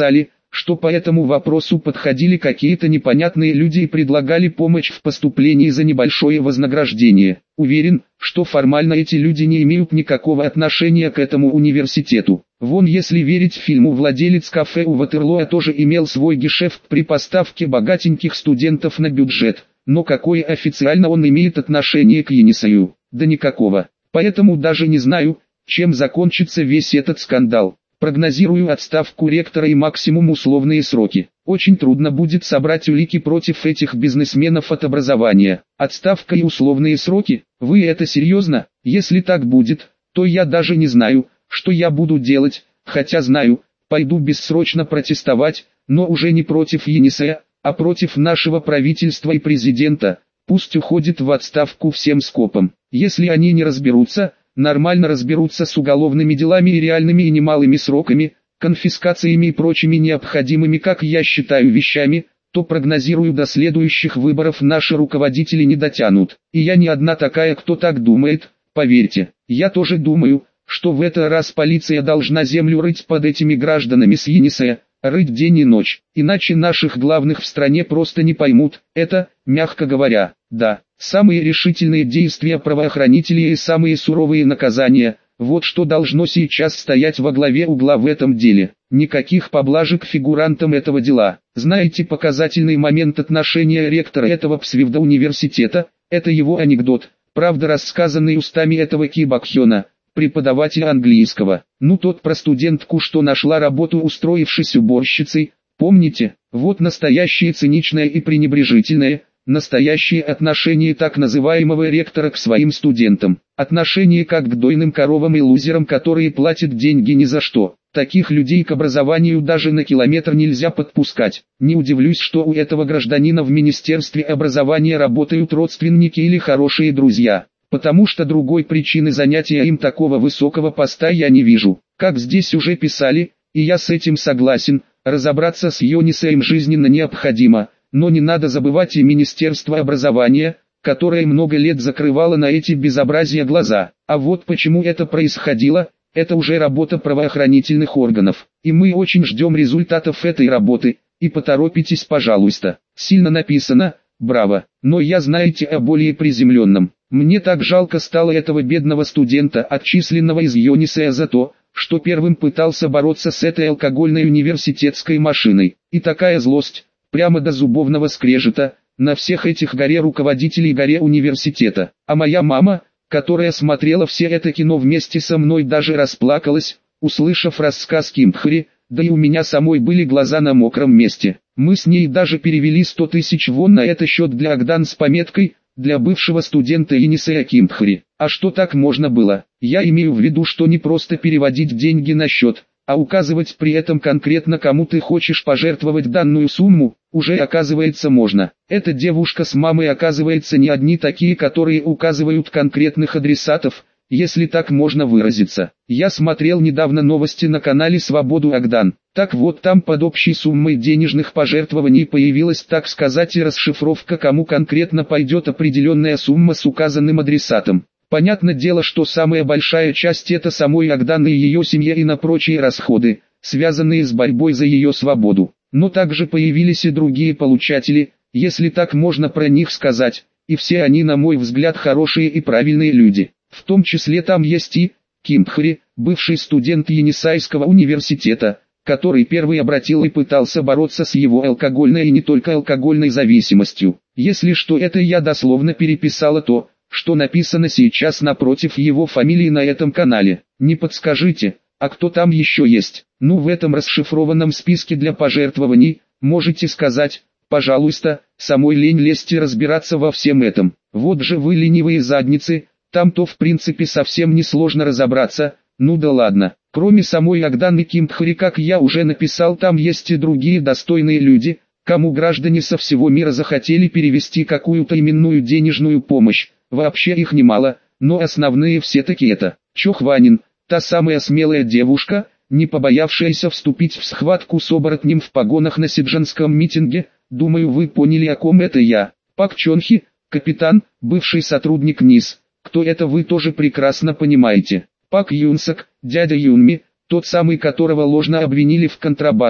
что по этому вопросу подходили какие-то непонятные люди и предлагали помощь в поступлении за небольшое вознаграждение. Уверен, что формально эти люди не имеют никакого отношения к этому университету. Вон, если верить фильму, владелец кафе у Ватерлоо тоже имел свой гешефт при поставке богатеньких студентов на бюджет. Но какое официально он имеет отношение к Енисею? Да никакого. Поэтому даже не знаю, чем закончится весь этот скандал. Прогнозирую отставку ректора и максимум условные сроки. Очень трудно будет собрать улики против этих бизнесменов от образования. Отставка и условные сроки? Вы это серьезно? Если так будет, то я даже не знаю, что я буду делать, хотя знаю, пойду бессрочно протестовать, но уже не против Енисея, а против нашего правительства и президента. Пусть уходит в отставку всем скопом. Если они не разберутся, нормально разберутся с уголовными делами и реальными и немалыми сроками, конфискациями и прочими необходимыми, как я считаю, вещами, то прогнозирую, до следующих выборов наши руководители не дотянут. И я не одна такая, кто так думает, поверьте. Я тоже думаю, что в этот раз полиция должна землю рыть под этими гражданами с Енисея, рыть день и ночь, иначе наших главных в стране просто не поймут. Это, мягко говоря, да, самые решительные действия правоохранителей и самые суровые наказания, вот что должно сейчас стоять во главе угла в этом деле. Никаких поблажек фигурантам этого дела. Знаете показательный момент отношения ректора этого псевдоуниверситета? Это его анекдот, правда рассказанный устами этого Ки Бакхёна, преподавателя английского. Ну, тот про студентку, что нашла работу, устроившись уборщицей, помните? Вот настоящее циничное и пренебрежительное, настоящее отношение так называемого ректора к своим студентам. Отношение как к дойным коровам и лузерам, которые платят деньги ни за что. Таких людей к образованию даже на километр нельзя подпускать. Не удивлюсь, что у этого гражданина в Министерстве образования работают родственники или хорошие друзья. Потому что другой причины занятия им такого высокого поста я не вижу. Как здесь уже писали, и я с этим согласен, разобраться с Енисеем жизненно необходимо, но не надо забывать и Министерство образования, которое много лет закрывало на эти безобразия глаза. А вот почему это происходило, это уже работа правоохранительных органов. И мы очень ждем результатов этой работы, и поторопитесь, пожалуйста. Сильно написано, браво, но я, знаете, о более приземленном. Мне так жалко стало этого бедного студента, отчисленного из Енисея за то, что первым пытался бороться с этой алкогольной университетской машиной. И такая злость, прямо до зубовного скрежета, на всех этих горе руководителей горе университета. А моя мама, которая смотрела все это кино вместе со мной, даже расплакалась, услышав рассказ Кимпхари, да и у меня самой были глаза на мокром месте. Мы с ней даже перевели сто тысяч вон на этот счет для Агдан с пометкой «Для бывшего студента Енисея Кимпхари». А что так можно было? Я имею в виду, что не просто переводить деньги на счет, а указывать при этом конкретно, кому ты хочешь пожертвовать данную сумму, уже оказывается можно. Эта девушка с мамой, оказывается, не одни такие, которые указывают конкретных адресатов, если так можно выразиться. Я смотрел недавно новости на канале «Свободу Агдан». Так вот, там под общей суммой денежных пожертвований появилась, так сказать, и расшифровка, кому конкретно пойдет определенная сумма с указанным адресатом. Понятное дело, что самая большая часть это самой Агдан и ее семье и на прочие расходы, связанные с борьбой за ее свободу. Но также появились и другие получатели, если так можно про них сказать, и все они, на мой взгляд, хорошие и правильные люди. В том числе там есть и Кимпхари, бывший студент Енисейского университета, который первый обратил и пытался бороться с его алкогольной и не только алкогольной зависимостью. Если что, это я дословно переписала то, что написано сейчас напротив его фамилии на этом канале. Не подскажите, а кто там еще есть? Ну, в этом расшифрованном списке для пожертвований, можете сказать, пожалуйста, самой лень лезть и разбираться во всем этом. Вот же вы ленивые задницы. Там-то в принципе совсем несложно разобраться, ну да ладно. Кроме самой Агдан и Кимпхари, как я уже написал, там есть и другие достойные люди, кому граждане со всего мира захотели перевести какую-то именную денежную помощь. Вообще их немало, но основные все-таки это Чо Хванин, та самая смелая девушка, не побоявшаяся вступить в схватку с оборотнем в погонах на сиджанском митинге. Думаю, вы поняли, о ком это я. Пак Чонхи, капитан, бывший сотрудник НИС. Кто это, вы тоже прекрасно понимаете. Пак Юнсак, дядя Юнми, тот самый, которого ложно обвинили в контрабанде,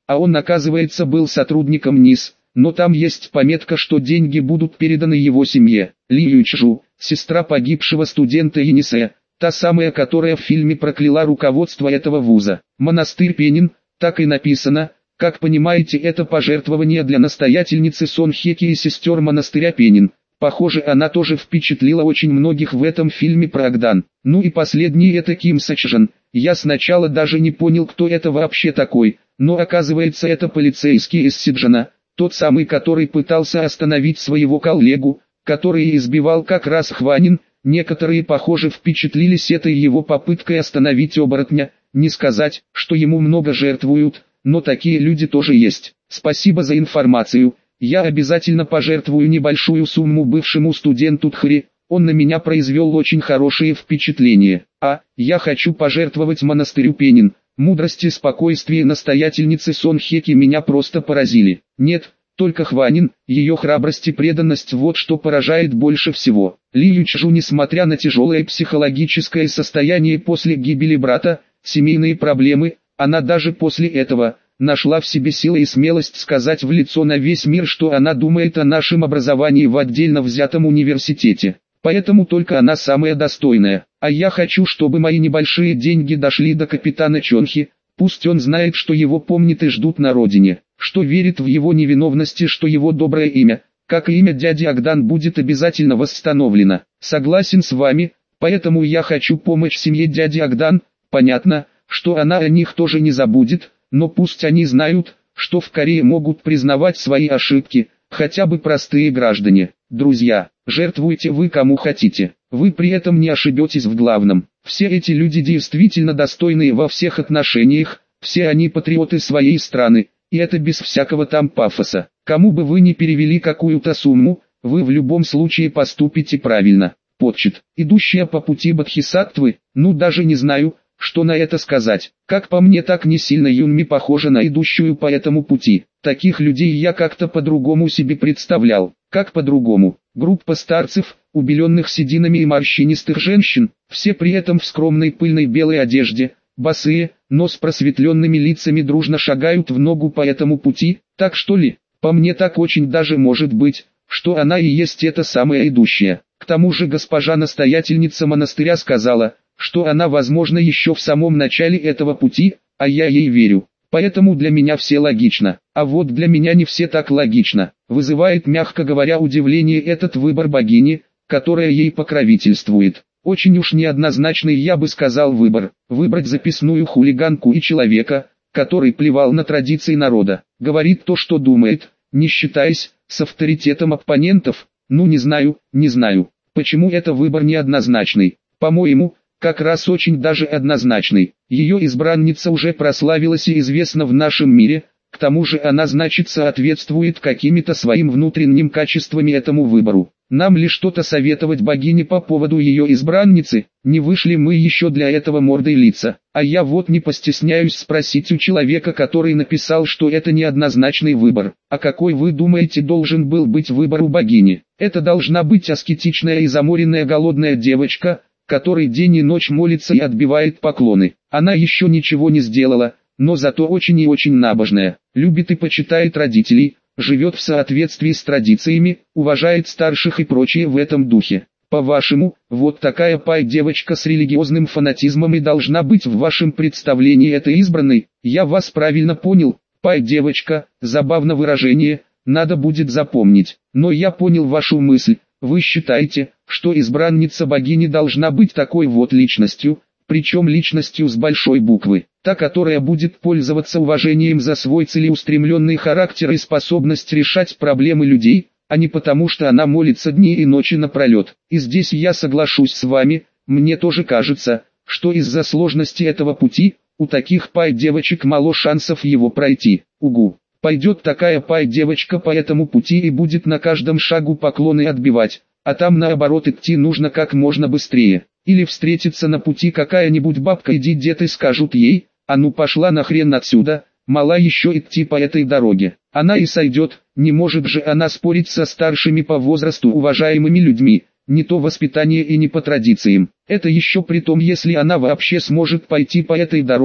а он, оказывается, был сотрудником НИС, но там есть пометка, что деньги будут переданы его семье. Ли Юйчжу, сестра погибшего студента Инисе, та самая, которая в фильме прокляла руководство этого вуза. Монастырь Пенин, так и написано. Как понимаете, это пожертвование для настоятельницы Сон Хеки и сестер монастыря Пенин. Похоже, она тоже впечатлила очень многих в этом фильме про Агдан. Ну и последний — это Ким Сачжан. Я сначала даже не понял, кто это вообще такой, но оказывается, это полицейский из Сиджана, тот самый, который пытался остановить своего коллегу, который избивал как раз Хванин. Некоторые, похоже, впечатлились этой его попыткой остановить оборотня. Не сказать, что ему много жертвуют, но такие люди тоже есть. Спасибо за информацию. Я обязательно пожертвую небольшую сумму бывшему студенту Тхри, он на меня произвел очень хорошее впечатление. А, я хочу пожертвовать монастырю Пенин. Мудрость и спокойствие настоятельницы Сон Хеки меня просто поразили. Нет, только Хванин, ее храбрость и преданность — вот что поражает больше всего. Ли Юйчжу, несмотря на тяжелое психологическое состояние после гибели брата, семейные проблемы, она даже после этого нашла в себе силы и смелость сказать в лицо на весь мир, что она думает о нашем образовании в отдельно взятом университете. Поэтому только она самая достойная. А я хочу, чтобы мои небольшие деньги дошли до капитана Чонхи. Пусть он знает, что его помнят и ждут на родине, что верит в его невиновность и что его доброе имя, как и имя дяди Агдан, будет обязательно восстановлено. Согласен с вами, поэтому я хочу помочь семье дяди Агдан. Понятно, что она о них тоже не забудет, но пусть они знают, что в Корее могут признавать свои ошибки, хотя бы простые граждане. Друзья, жертвуйте вы кому хотите, вы при этом не ошибетесь в главном. Все эти люди действительно достойные во всех отношениях, все они патриоты своей страны, и это без всякого там пафоса. Кому бы вы ни перевели какую-то сумму, вы в любом случае поступите правильно. Почет, идущая по пути бодхисаттвы, ну даже не знаю, что на это сказать. Как по мне, так не сильно Юнми похожа на идущую по этому пути. Таких людей я как-то по-другому себе представлял. Как по-другому? Группа старцев, убеленных сединами и морщинистых женщин, все при этом в скромной пыльной белой одежде, босые, но с просветленными лицами, дружно шагают в ногу по этому пути. Так что ли? По мне, так очень даже может быть, что она и есть эта самая идущая. К тому же госпожа настоятельница монастыря сказала, что она, возможно, еще в самом начале этого пути, а я ей верю. Поэтому для меня все логично, а вот для меня не все так логично. Вызывает, мягко говоря, удивление этот выбор богини, которая ей покровительствует. Очень уж неоднозначный, я бы сказал, выбор. Выбрать записную хулиганку и человека, который плевал на традиции народа, говорит то, что думает, не считаясь с авторитетом оппонентов. Ну не знаю, не знаю, почему это выбор неоднозначный. По-моему, как раз очень даже однозначный. Ее избранница уже прославилась и известна в нашем мире, к тому же она, значит, соответствует какими-то своим внутренним качествами этому выбору. Нам ли что-то советовать богине по поводу ее избранницы? Не вышли мы еще для этого мордой лица. А я вот не постесняюсь спросить у человека, который написал, что это неоднозначный выбор. А какой, вы думаете, должен был быть выбор у богини? Это должна быть аскетичная и заморенная голодная девочка, который день и ночь молится и отбивает поклоны. Она еще ничего не сделала, но зато очень и очень набожная, любит и почитает родителей, живет в соответствии с традициями, уважает старших и прочее в этом духе. По-вашему, вот такая пай-девочка с религиозным фанатизмом и должна быть в вашем представлении этой избранной? Я вас правильно понял, пай-девочка, забавно выражение, надо будет запомнить, но я понял вашу мысль. Вы считаете, что избранница богини должна быть такой вот личностью, причем личностью с большой буквы, та, которая будет пользоваться уважением за свой целеустремленный характер и способность решать проблемы людей, а не потому, что она молится дни и ночи напролет. И здесь я соглашусь с вами, мне тоже кажется, что из-за сложности этого пути, у таких пай-девочек мало шансов его пройти. Угу. Пойдет такая пай-девочка по этому пути и будет на каждом шагу поклоны отбивать, а там наоборот идти нужно как можно быстрее. Или встретится на пути какая-нибудь бабка и дед и скажут ей: а ну пошла нахрен отсюда, мала еще идти по этой дороге. Она и сойдет, не может же она спорить со старшими по возрасту уважаемыми людьми, не то воспитание и не по традициям. Это еще при том, если она вообще сможет пойти по этой дороге,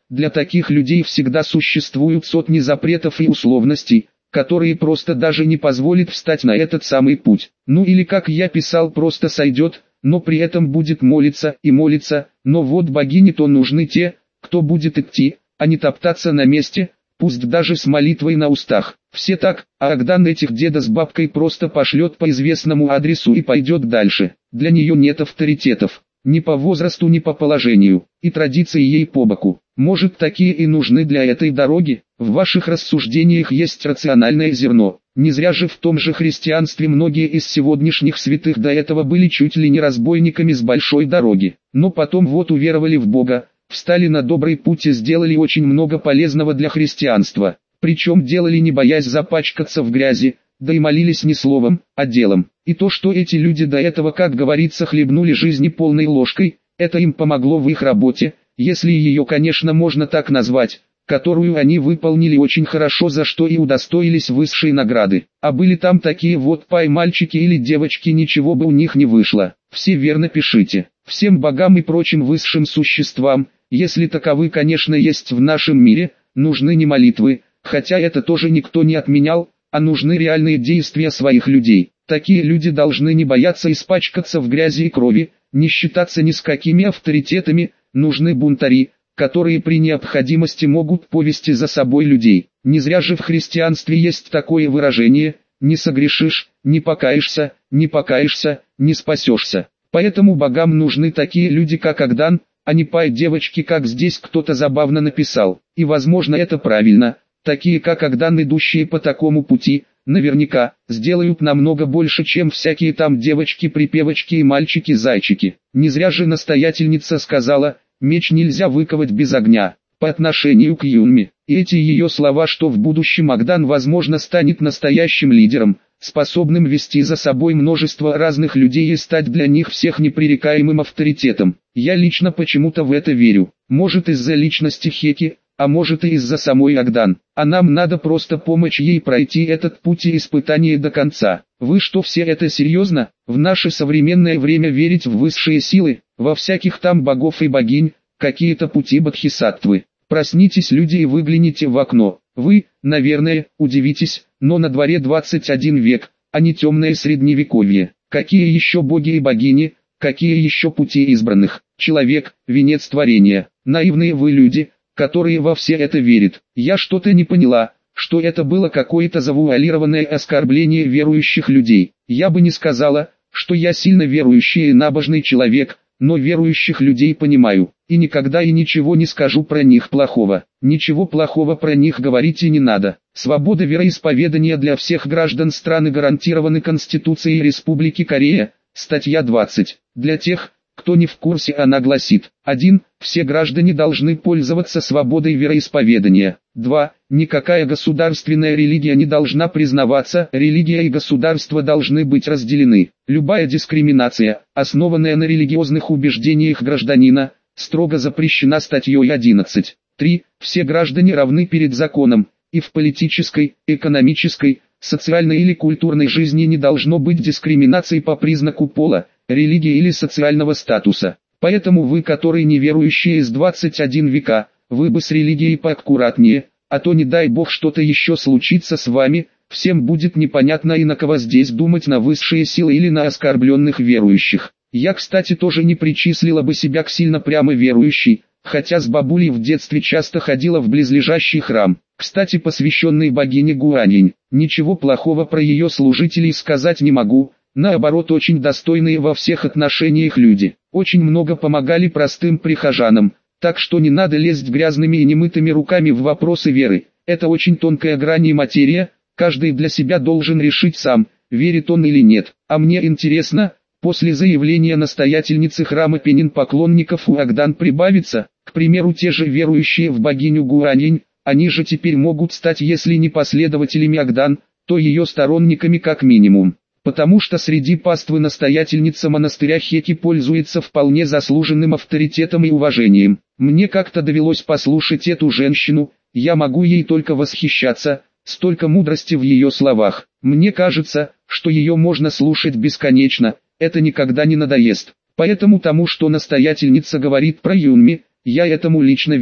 Для таких людей всегда существуют сотни запретов и условностей, которые просто даже не позволят встать на этот самый путь. Ну или как я писал, просто сойдет, но при этом будет молиться и молиться, но вот богине-то нужны те, кто будет идти, а не топтаться на месте, пусть даже с молитвой на устах. Все так, а Агдан этих деда с бабкой просто пошлет по известному адресу и пойдет дальше. Для нее нет авторитетов, ни по возрасту, ни по положению, и традиции ей по боку. Может, такие и нужны для этой дороги? В ваших рассуждениях есть рациональное зерно. Не зря же в том же христианстве многие из сегодняшних святых до этого были чуть ли не разбойниками с большой дороги. Но потом вот уверовали в Бога, встали на добрый путь и сделали очень много полезного для христианства. Причем делали не боясь запачкаться в грязи, да и молились не словом, а делом. И то, что эти люди до этого, как говорится, хлебнули жизни полной ложкой, это им помогло в их работе, если ее, конечно, можно так назвать, которую они выполнили очень хорошо, за что и удостоились высшей награды. А были там такие вот пай-мальчики или девочки, ничего бы у них не вышло. Все верно пишите. Всем богам и прочим высшим существам, если таковы, конечно, есть в нашем мире, нужны не молитвы, хотя это тоже никто не отменял, а нужны реальные действия своих людей. Такие люди должны не бояться испачкаться в грязи и крови, не считаться ни с какими авторитетами, нужны бунтари, которые при необходимости могут повести за собой людей. Не зря же в христианстве есть такое выражение: не согрешишь, не покаешься, не покаешься, не спасешься. Поэтому богам нужны такие люди, как Агдан, а не пай-девочки, как здесь кто-то забавно написал. И возможно это правильно, такие как Агдан, идущие по такому пути, наверняка, сделают намного больше, чем всякие там девочки-припевочки и мальчики-зайчики. Не зря же настоятельница сказала: меч нельзя выковать без огня, по отношению к Юнми. И эти ее слова, что в будущем Агдан возможно станет настоящим лидером, способным вести за собой множество разных людей и стать для них всех непререкаемым авторитетом. Я лично почему-то в это верю. Может, из-за личности Хеки, а может и из-за самой Агдан. А нам надо просто помочь ей пройти этот путь и испытание до конца. Вы что, все это серьезно? В наше современное время верить в высшие силы, во всяких там богов и богинь, какие-то пути бодхисаттвы? Проснитесь, люди, и выгляните в окно. Вы, наверное, удивитесь, но на дворе двадцать один век, а не темное средневековье. Какие еще боги и богини, какие еще пути избранных? Человек, венец творения. Наивные вы люди, которые во все это верят. Я что-то не поняла, что это было какое-то завуалированное оскорбление верующих людей. Я бы не сказала, что я сильно верующий и набожный человек, но верующих людей понимаю, и никогда и ничего не скажу про них плохого. Ничего плохого про них говорить и не надо. Свобода вероисповедания для всех граждан страны гарантированы Конституцией Республики Корея, статья двадцать. Для тех, кто не в курсе, она гласит: один. Все граждане должны пользоваться свободой вероисповедания. два. Никакая государственная религия не должна признаваться, религия и государство должны быть разделены. Любая дискриминация, основанная на религиозных убеждениях гражданина, строго запрещена статьей одиннадцать. три. Все граждане равны перед законом, и в политической, экономической, социальной или культурной жизни не должно быть дискриминации по признаку пола, религии или социального статуса. Поэтому вы, которые неверующие из двадцать один века, вы бы с религией поаккуратнее, а то не дай бог что-то еще случится с вами, всем будет непонятно, и на кого здесь думать, на высшие силы или на оскорбленных верующих. Я, кстати, тоже не причислила бы себя к сильно прямо верующей, хотя с бабулей в детстве часто ходила в близлежащий храм, кстати, посвященный богине Гуаньинь. Ничего плохого про ее служителей сказать не могу. Наоборот, очень достойные во всех отношениях люди, очень много помогали простым прихожанам, так что не надо лезть грязными и немытыми руками в вопросы веры, это очень тонкая грань и материя, каждый для себя должен решить сам, верит он или нет. А мне интересно, после заявления настоятельницы храма Пенин поклонников у Агдан прибавится, к примеру, те же верующие в богиню Гуаньинь, они же теперь могут стать, если не последователями Агдан, то ее сторонниками как минимум. Потому что среди паствы настоятельница монастыря Хеки пользуется вполне заслуженным авторитетом и уважением. Мне как-то довелось послушать эту женщину, я могу ей только восхищаться, столько мудрости в ее словах. Мне кажется, что ее можно слушать бесконечно, это никогда не надоест. Поэтому тому, что настоятельница говорит про Юнми, я этому лично верю.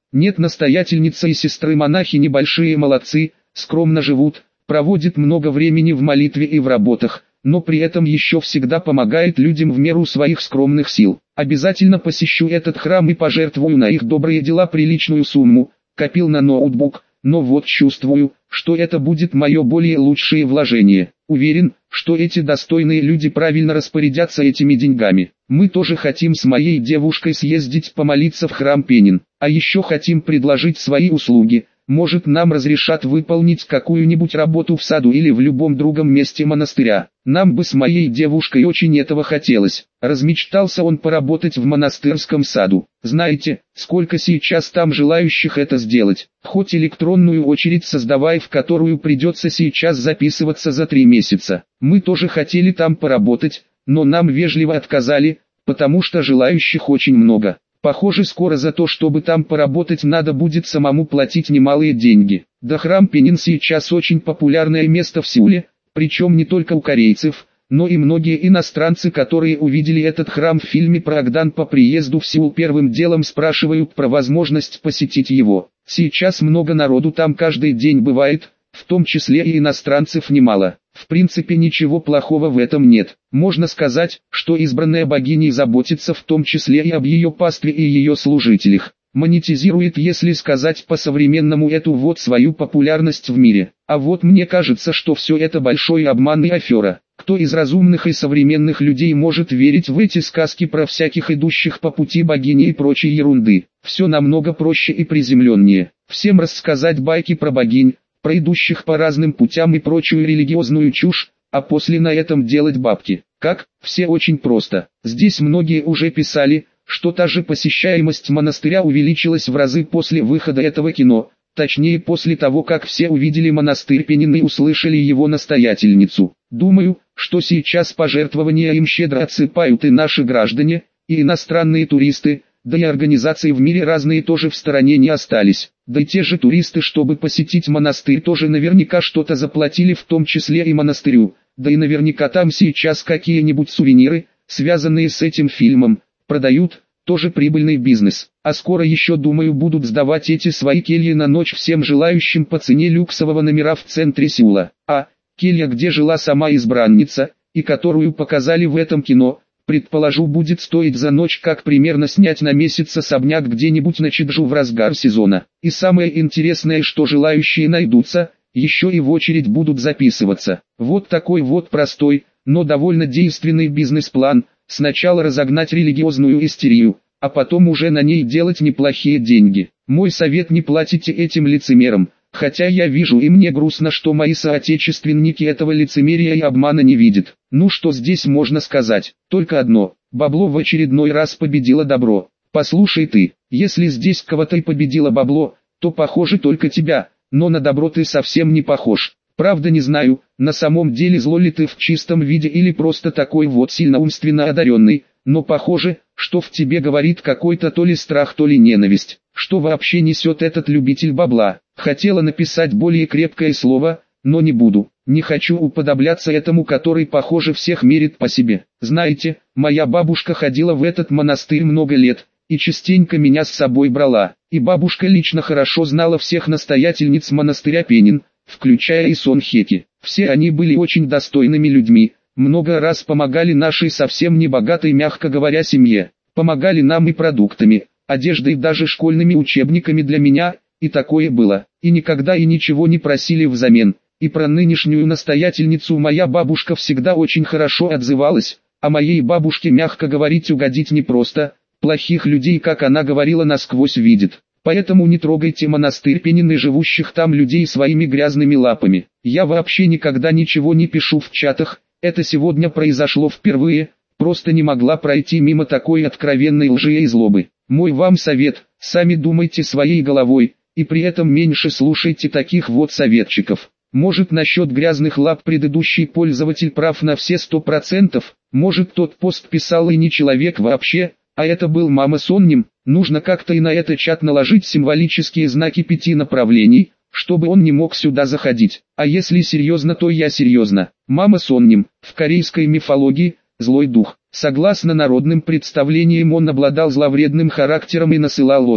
Нет, настоятельница и сестры-монахи небольшие молодцы, скромно живут, проводят много времени в молитве и в работах, но при этом еще всегда помогает людям в меру своих скромных сил. Обязательно посещу этот храм и пожертвую на их добрые дела приличную сумму, копил на ноутбук, но вот чувствую, что это будет мое более лучшее вложение. Уверен, что эти достойные люди правильно распорядятся этими деньгами. Мы тоже хотим с моей девушкой съездить помолиться в храм Пенин, а еще хотим предложить свои услуги. Может, нам разрешат выполнить какую-нибудь работу в саду или в любом другом месте монастыря. Нам бы с моей девушкой очень этого хотелось. Размечтался он поработать в монастырском саду. Знаете, сколько сейчас там желающих это сделать? Хоть электронную очередь создавай, в которую придется сейчас записываться за три месяца. Мы тоже хотели там поработать, но нам вежливо отказали, потому что желающих очень много. Похоже, скоро за то, чтобы там поработать, надо будет самому платить немалые деньги. Да, храм Пенин сейчас очень популярное место в Сеуле, причем не только у корейцев, но и многие иностранцы, которые увидели этот храм в фильме про Агдан, по приезду в Сеул первым делом спрашивают про возможность посетить его. Сейчас много народу там каждый день бывает, в том числе и иностранцев немало. В принципе, ничего плохого в этом нет. Можно сказать, что избранная богиней заботится в том числе и об ее пастве и ее служителях. Монетизирует, если сказать по-современному, эту вот свою популярность в мире. А вот мне кажется, что все это большой обман и афера. Кто из разумных и современных людей может верить в эти сказки про всяких идущих по пути богини и прочей ерунды? Все намного проще и приземленнее. Всем рассказать байки про богинь, про идущих по разным путям и прочую религиозную чушь, а после на этом делать бабки. Как? Все очень просто. Здесь многие уже писали, что та же посещаемость монастыря увеличилась в разы после выхода этого кино, точнее после того, как все увидели монастырь Пенин и услышали его настоятельницу. Думаю, что сейчас пожертвования им щедро отсыпают и наши граждане, и иностранные туристы, да и организации в мире разные тоже в стороне не остались. Да и те же туристы, чтобы посетить монастырь, тоже наверняка что-то заплатили, в том числе и монастырю. Да и наверняка там сейчас какие-нибудь сувениры, связанные с этим фильмом, продают, тоже прибыльный бизнес. А скоро еще, думаю, будут сдавать эти свои кельи на ночь всем желающим по цене люксового номера в центре Сеула. А келья, где жила сама избранница, и которую показали в этом кино, предположу, будет стоить за ночь как примерно снять на месяц особняк где-нибудь на Чеджу в разгар сезона. И самое интересное, что желающие найдутся, еще и в очередь будут записываться. Вот такой вот простой, но довольно действенный бизнес-план. Сначала разогнать религиозную истерию, а потом уже на ней делать неплохие деньги. Мой совет: не платите этим лицемерам. Хотя я вижу, и мне грустно, что мои соотечественники этого лицемерия и обмана не видят. Ну что здесь можно сказать? Только одно: бабло в очередной раз победило добро. Послушай ты, если здесь кого-то и победило бабло, то похоже только тебя, но на добро ты совсем не похож. Правда, не знаю, на самом деле зло ли ты в чистом виде или просто такой вот сильно умственно одаренный, но похоже, что в тебе говорит какой-то то ли страх, то ли ненависть. Что вообще несет этот любитель бабла? Хотела написать более крепкое слово, но не буду. Не хочу уподобляться этому, который, похоже, всех мерит по себе. Знаете, моя бабушка ходила в этот монастырь много лет, и частенько меня с собой брала. И бабушка лично хорошо знала всех настоятельниц монастыря Пенин, включая и Сон Хеки. Все они были очень достойными людьми, много раз помогали нашей совсем небогатой, мягко говоря, семье. Помогали нам и продуктами, одеждой, даже школьными учебниками для меня, и такое было. И никогда и ничего не просили взамен. И про нынешнюю настоятельницу моя бабушка всегда очень хорошо отзывалась, а моей бабушке, мягко говорить, угодить непросто. Плохих людей, как она говорила, насквозь видит. Поэтому не трогайте монастырь Пенин и живущих там людей своими грязными лапами. Я вообще никогда ничего не пишу в чатах, это сегодня произошло впервые, просто не могла пройти мимо такой откровенной лжи и злобы. Мой вам совет: сами думайте своей головой, и при этом меньше слушайте таких вот советчиков. Может, насчет грязных лап предыдущий пользователь прав на все сто процентов, может, тот пост писал и не человек вообще, а это был Мама Сонним. Нужно как-то и на этот чат наложить символические знаки пяти направлений, чтобы он не мог сюда заходить. А если серьезно, то я серьезно. Мама Сонним, в корейской мифологии, злой дух. Согласно народным представлениям, он обладал зловредным характером и насылал оспу.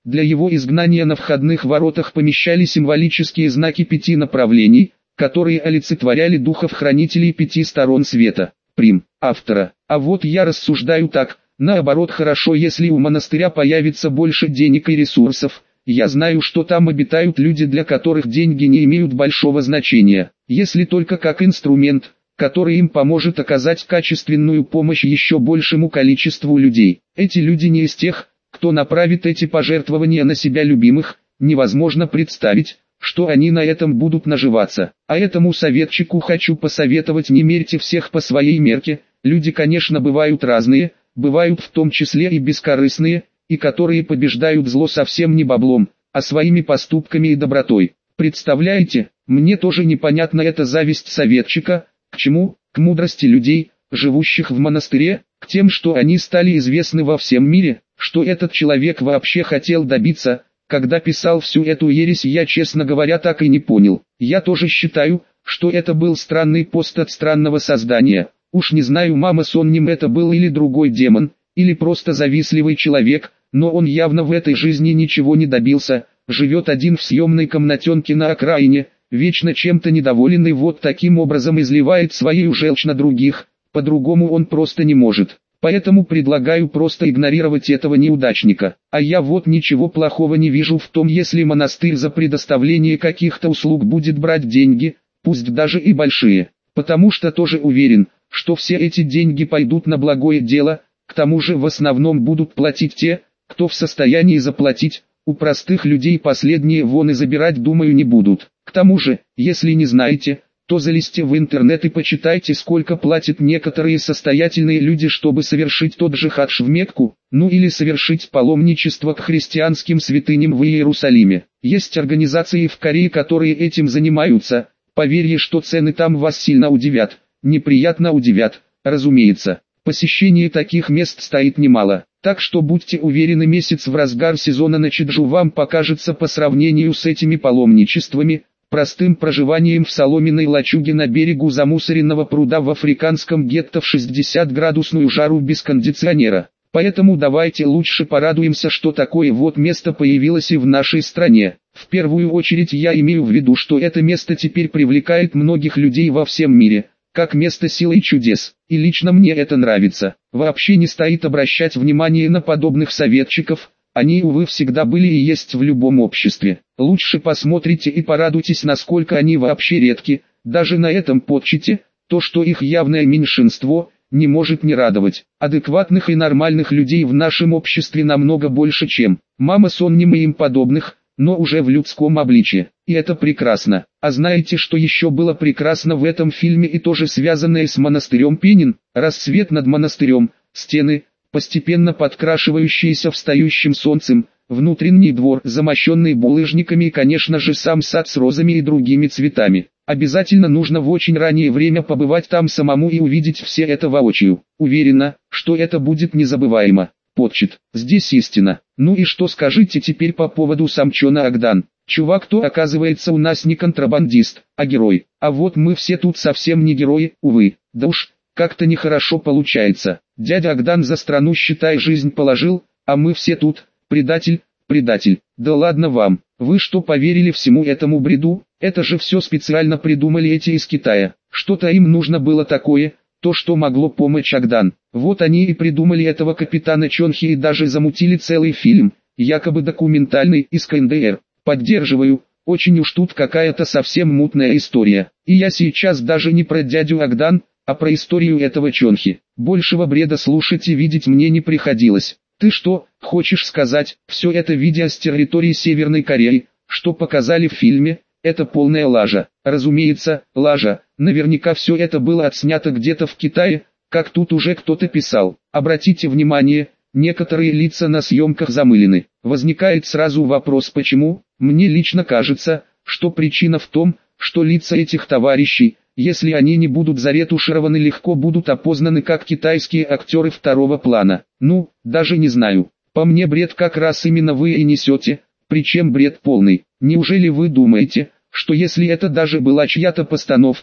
Для его изгнания на входных воротах помещали символические знаки пяти направлений, которые олицетворяли духов-хранителей пяти сторон света. Прим. Автора. А вот я рассуждаю так, наоборот, хорошо, если у монастыря появится больше денег и ресурсов. Я знаю, что там обитают люди, для которых деньги не имеют большого значения, если только как инструмент, который им поможет оказать качественную помощь еще большему количеству людей. Эти люди не из тех, кто направит эти пожертвования на себя любимых, невозможно представить, что они на этом будут наживаться. А этому советчику хочу посоветовать: не мерьте всех по своей мерке. Люди, конечно, бывают разные, бывают в том числе и бескорыстные, и которые побеждают зло совсем не баблом, а своими поступками и добротой. Представляете, мне тоже непонятна эта зависть советчика. К чему? К мудрости людей, живущих в монастыре, к тем, что они стали известны во всем мире. Что этот человек вообще хотел добиться, когда писал всю эту ересь, я, честно говоря, так и не понял. Я тоже считаю, что это был странный пост от странного создания. Уж не знаю, мама Сонним это был или другой демон, или просто завистливый человек, но он явно в этой жизни ничего не добился, живет один в съемной комнатенке на окраине, вечно чем-то недоволен и вот таким образом изливает свою желчь на других, по-другому он просто не может. Поэтому предлагаю просто игнорировать этого неудачника. А я вот ничего плохого не вижу в том, если монастырь за предоставление каких-то услуг будет брать деньги, пусть даже и большие. Потому что тоже уверен, что все эти деньги пойдут на благое дело, к тому же в основном будут платить те, кто в состоянии заплатить. У простых людей последние вон и забирать, думаю, не будут. К тому же, если не знаете, то залезьте в интернет и почитайте, сколько платят некоторые состоятельные люди, чтобы совершить тот же хадж в Мекку, ну или совершить паломничество к христианским святыням в Иерусалиме. Есть организации в Корее, которые этим занимаются. Поверьте, что цены там вас сильно удивят, неприятно удивят, разумеется. Посещение таких мест стоит немало, так что будьте уверены, месяц в разгар сезона на Чеджу вам покажется по сравнению с этими паломничествами простым проживанием в соломенной лачуге на берегу замусоренного пруда в африканском гетто в шестидесятиградусную жару без кондиционера. Поэтому давайте лучше порадуемся, что такое вот место появилось и в нашей стране. В первую очередь я имею в виду, что это место теперь привлекает многих людей во всем мире, как место силы и чудес, и лично мне это нравится. Вообще не стоит обращать внимание на подобных советчиков, они, увы, всегда были и есть в любом обществе. Лучше посмотрите и порадуйтесь, насколько они вообще редки, даже на этом подсчете, то, что их явное меньшинство, не может не радовать. Адекватных и нормальных людей в нашем обществе намного больше, чем мама Сонним и им подобных, но уже в людском обличье. И это прекрасно. А знаете, что еще было прекрасно в этом фильме и тоже связанное с монастырем Пенин? Рассвет над монастырем, стены, постепенно подкрашивающиеся встающим солнцем, внутренний двор, замощенный булыжниками и, конечно же, сам сад с розами и другими цветами. Обязательно нужно в очень раннее время побывать там самому и увидеть все это воочию. Уверена, что это будет незабываемо. Подсчет. Здесь истина. Ну и что скажите теперь по поводу Самчона Агдан? Чувак-то, оказывается, у нас не контрабандист, а герой. А вот мы все тут совсем не герои, увы. Да уж, как-то нехорошо получается. Дядя Агдан за страну, считай, жизнь положил, а мы все тут, предатель, предатель. Да ладно вам, вы что, поверили всему этому бреду? Это же все специально придумали эти из Китая. Что-то им нужно было такое, то, что могло помочь Агдан. Вот они и придумали этого капитана Чонхи и даже замутили целый фильм, якобы документальный, из ка эн дэ эр. Поддерживаю, очень уж тут какая-то совсем мутная история. И я сейчас даже не про дядю Агдан, а про историю этого Чонхи. Большего бреда слушать и видеть мне не приходилось. Ты что, хочешь сказать, все это видео с территории Северной Кореи, что показали в фильме, это полная лажа? Разумеется, лажа. Наверняка все это было отснято где-то в Китае, как тут уже кто-то писал. Обратите внимание, некоторые лица на съемках замылены. Возникает сразу вопрос, почему? Мне лично кажется, что причина в том, что лица этих товарищей, если они не будут заретушированы, легко будут опознаны как китайские актеры второго плана. Ну, даже не знаю. По мне бред как раз именно вы и несете, причем бред полный. Неужели вы думаете, что если это даже была чья-то постановка,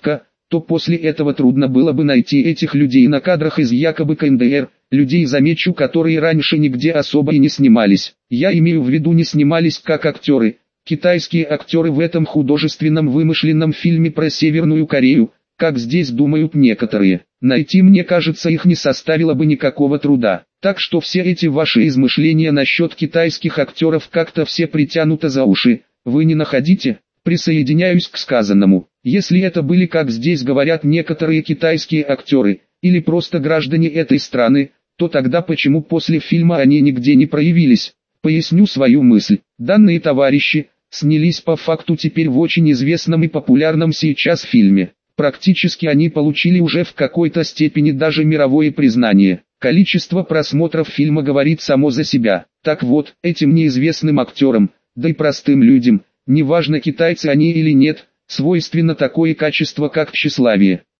то после этого трудно было бы найти этих людей на кадрах из якобы ка эн дэ эр, людей, замечу, которые раньше нигде особо и не снимались. Я имею в виду, не снимались как актеры. Китайские актеры в этом художественном вымышленном фильме про Северную Корею, как здесь думают некоторые. Найти, мне кажется, их не составило бы никакого труда. Так что все эти ваши измышления насчет китайских актеров как-то все притянуты за уши, вы не находите? Присоединяюсь к сказанному. Если это были, как здесь говорят некоторые китайские актеры, или просто граждане этой страны, то тогда почему после фильма они нигде не проявились? Поясню свою мысль. Данные товарищи снялись по факту теперь в очень известном и популярном сейчас фильме. Практически они получили уже в какой-то степени даже мировое признание. Количество просмотров фильма говорит само за себя. Так вот, этим неизвестным актерам, да и простым людям, неважно, китайцы они или нет, свойственно такое качество, как тщеславие.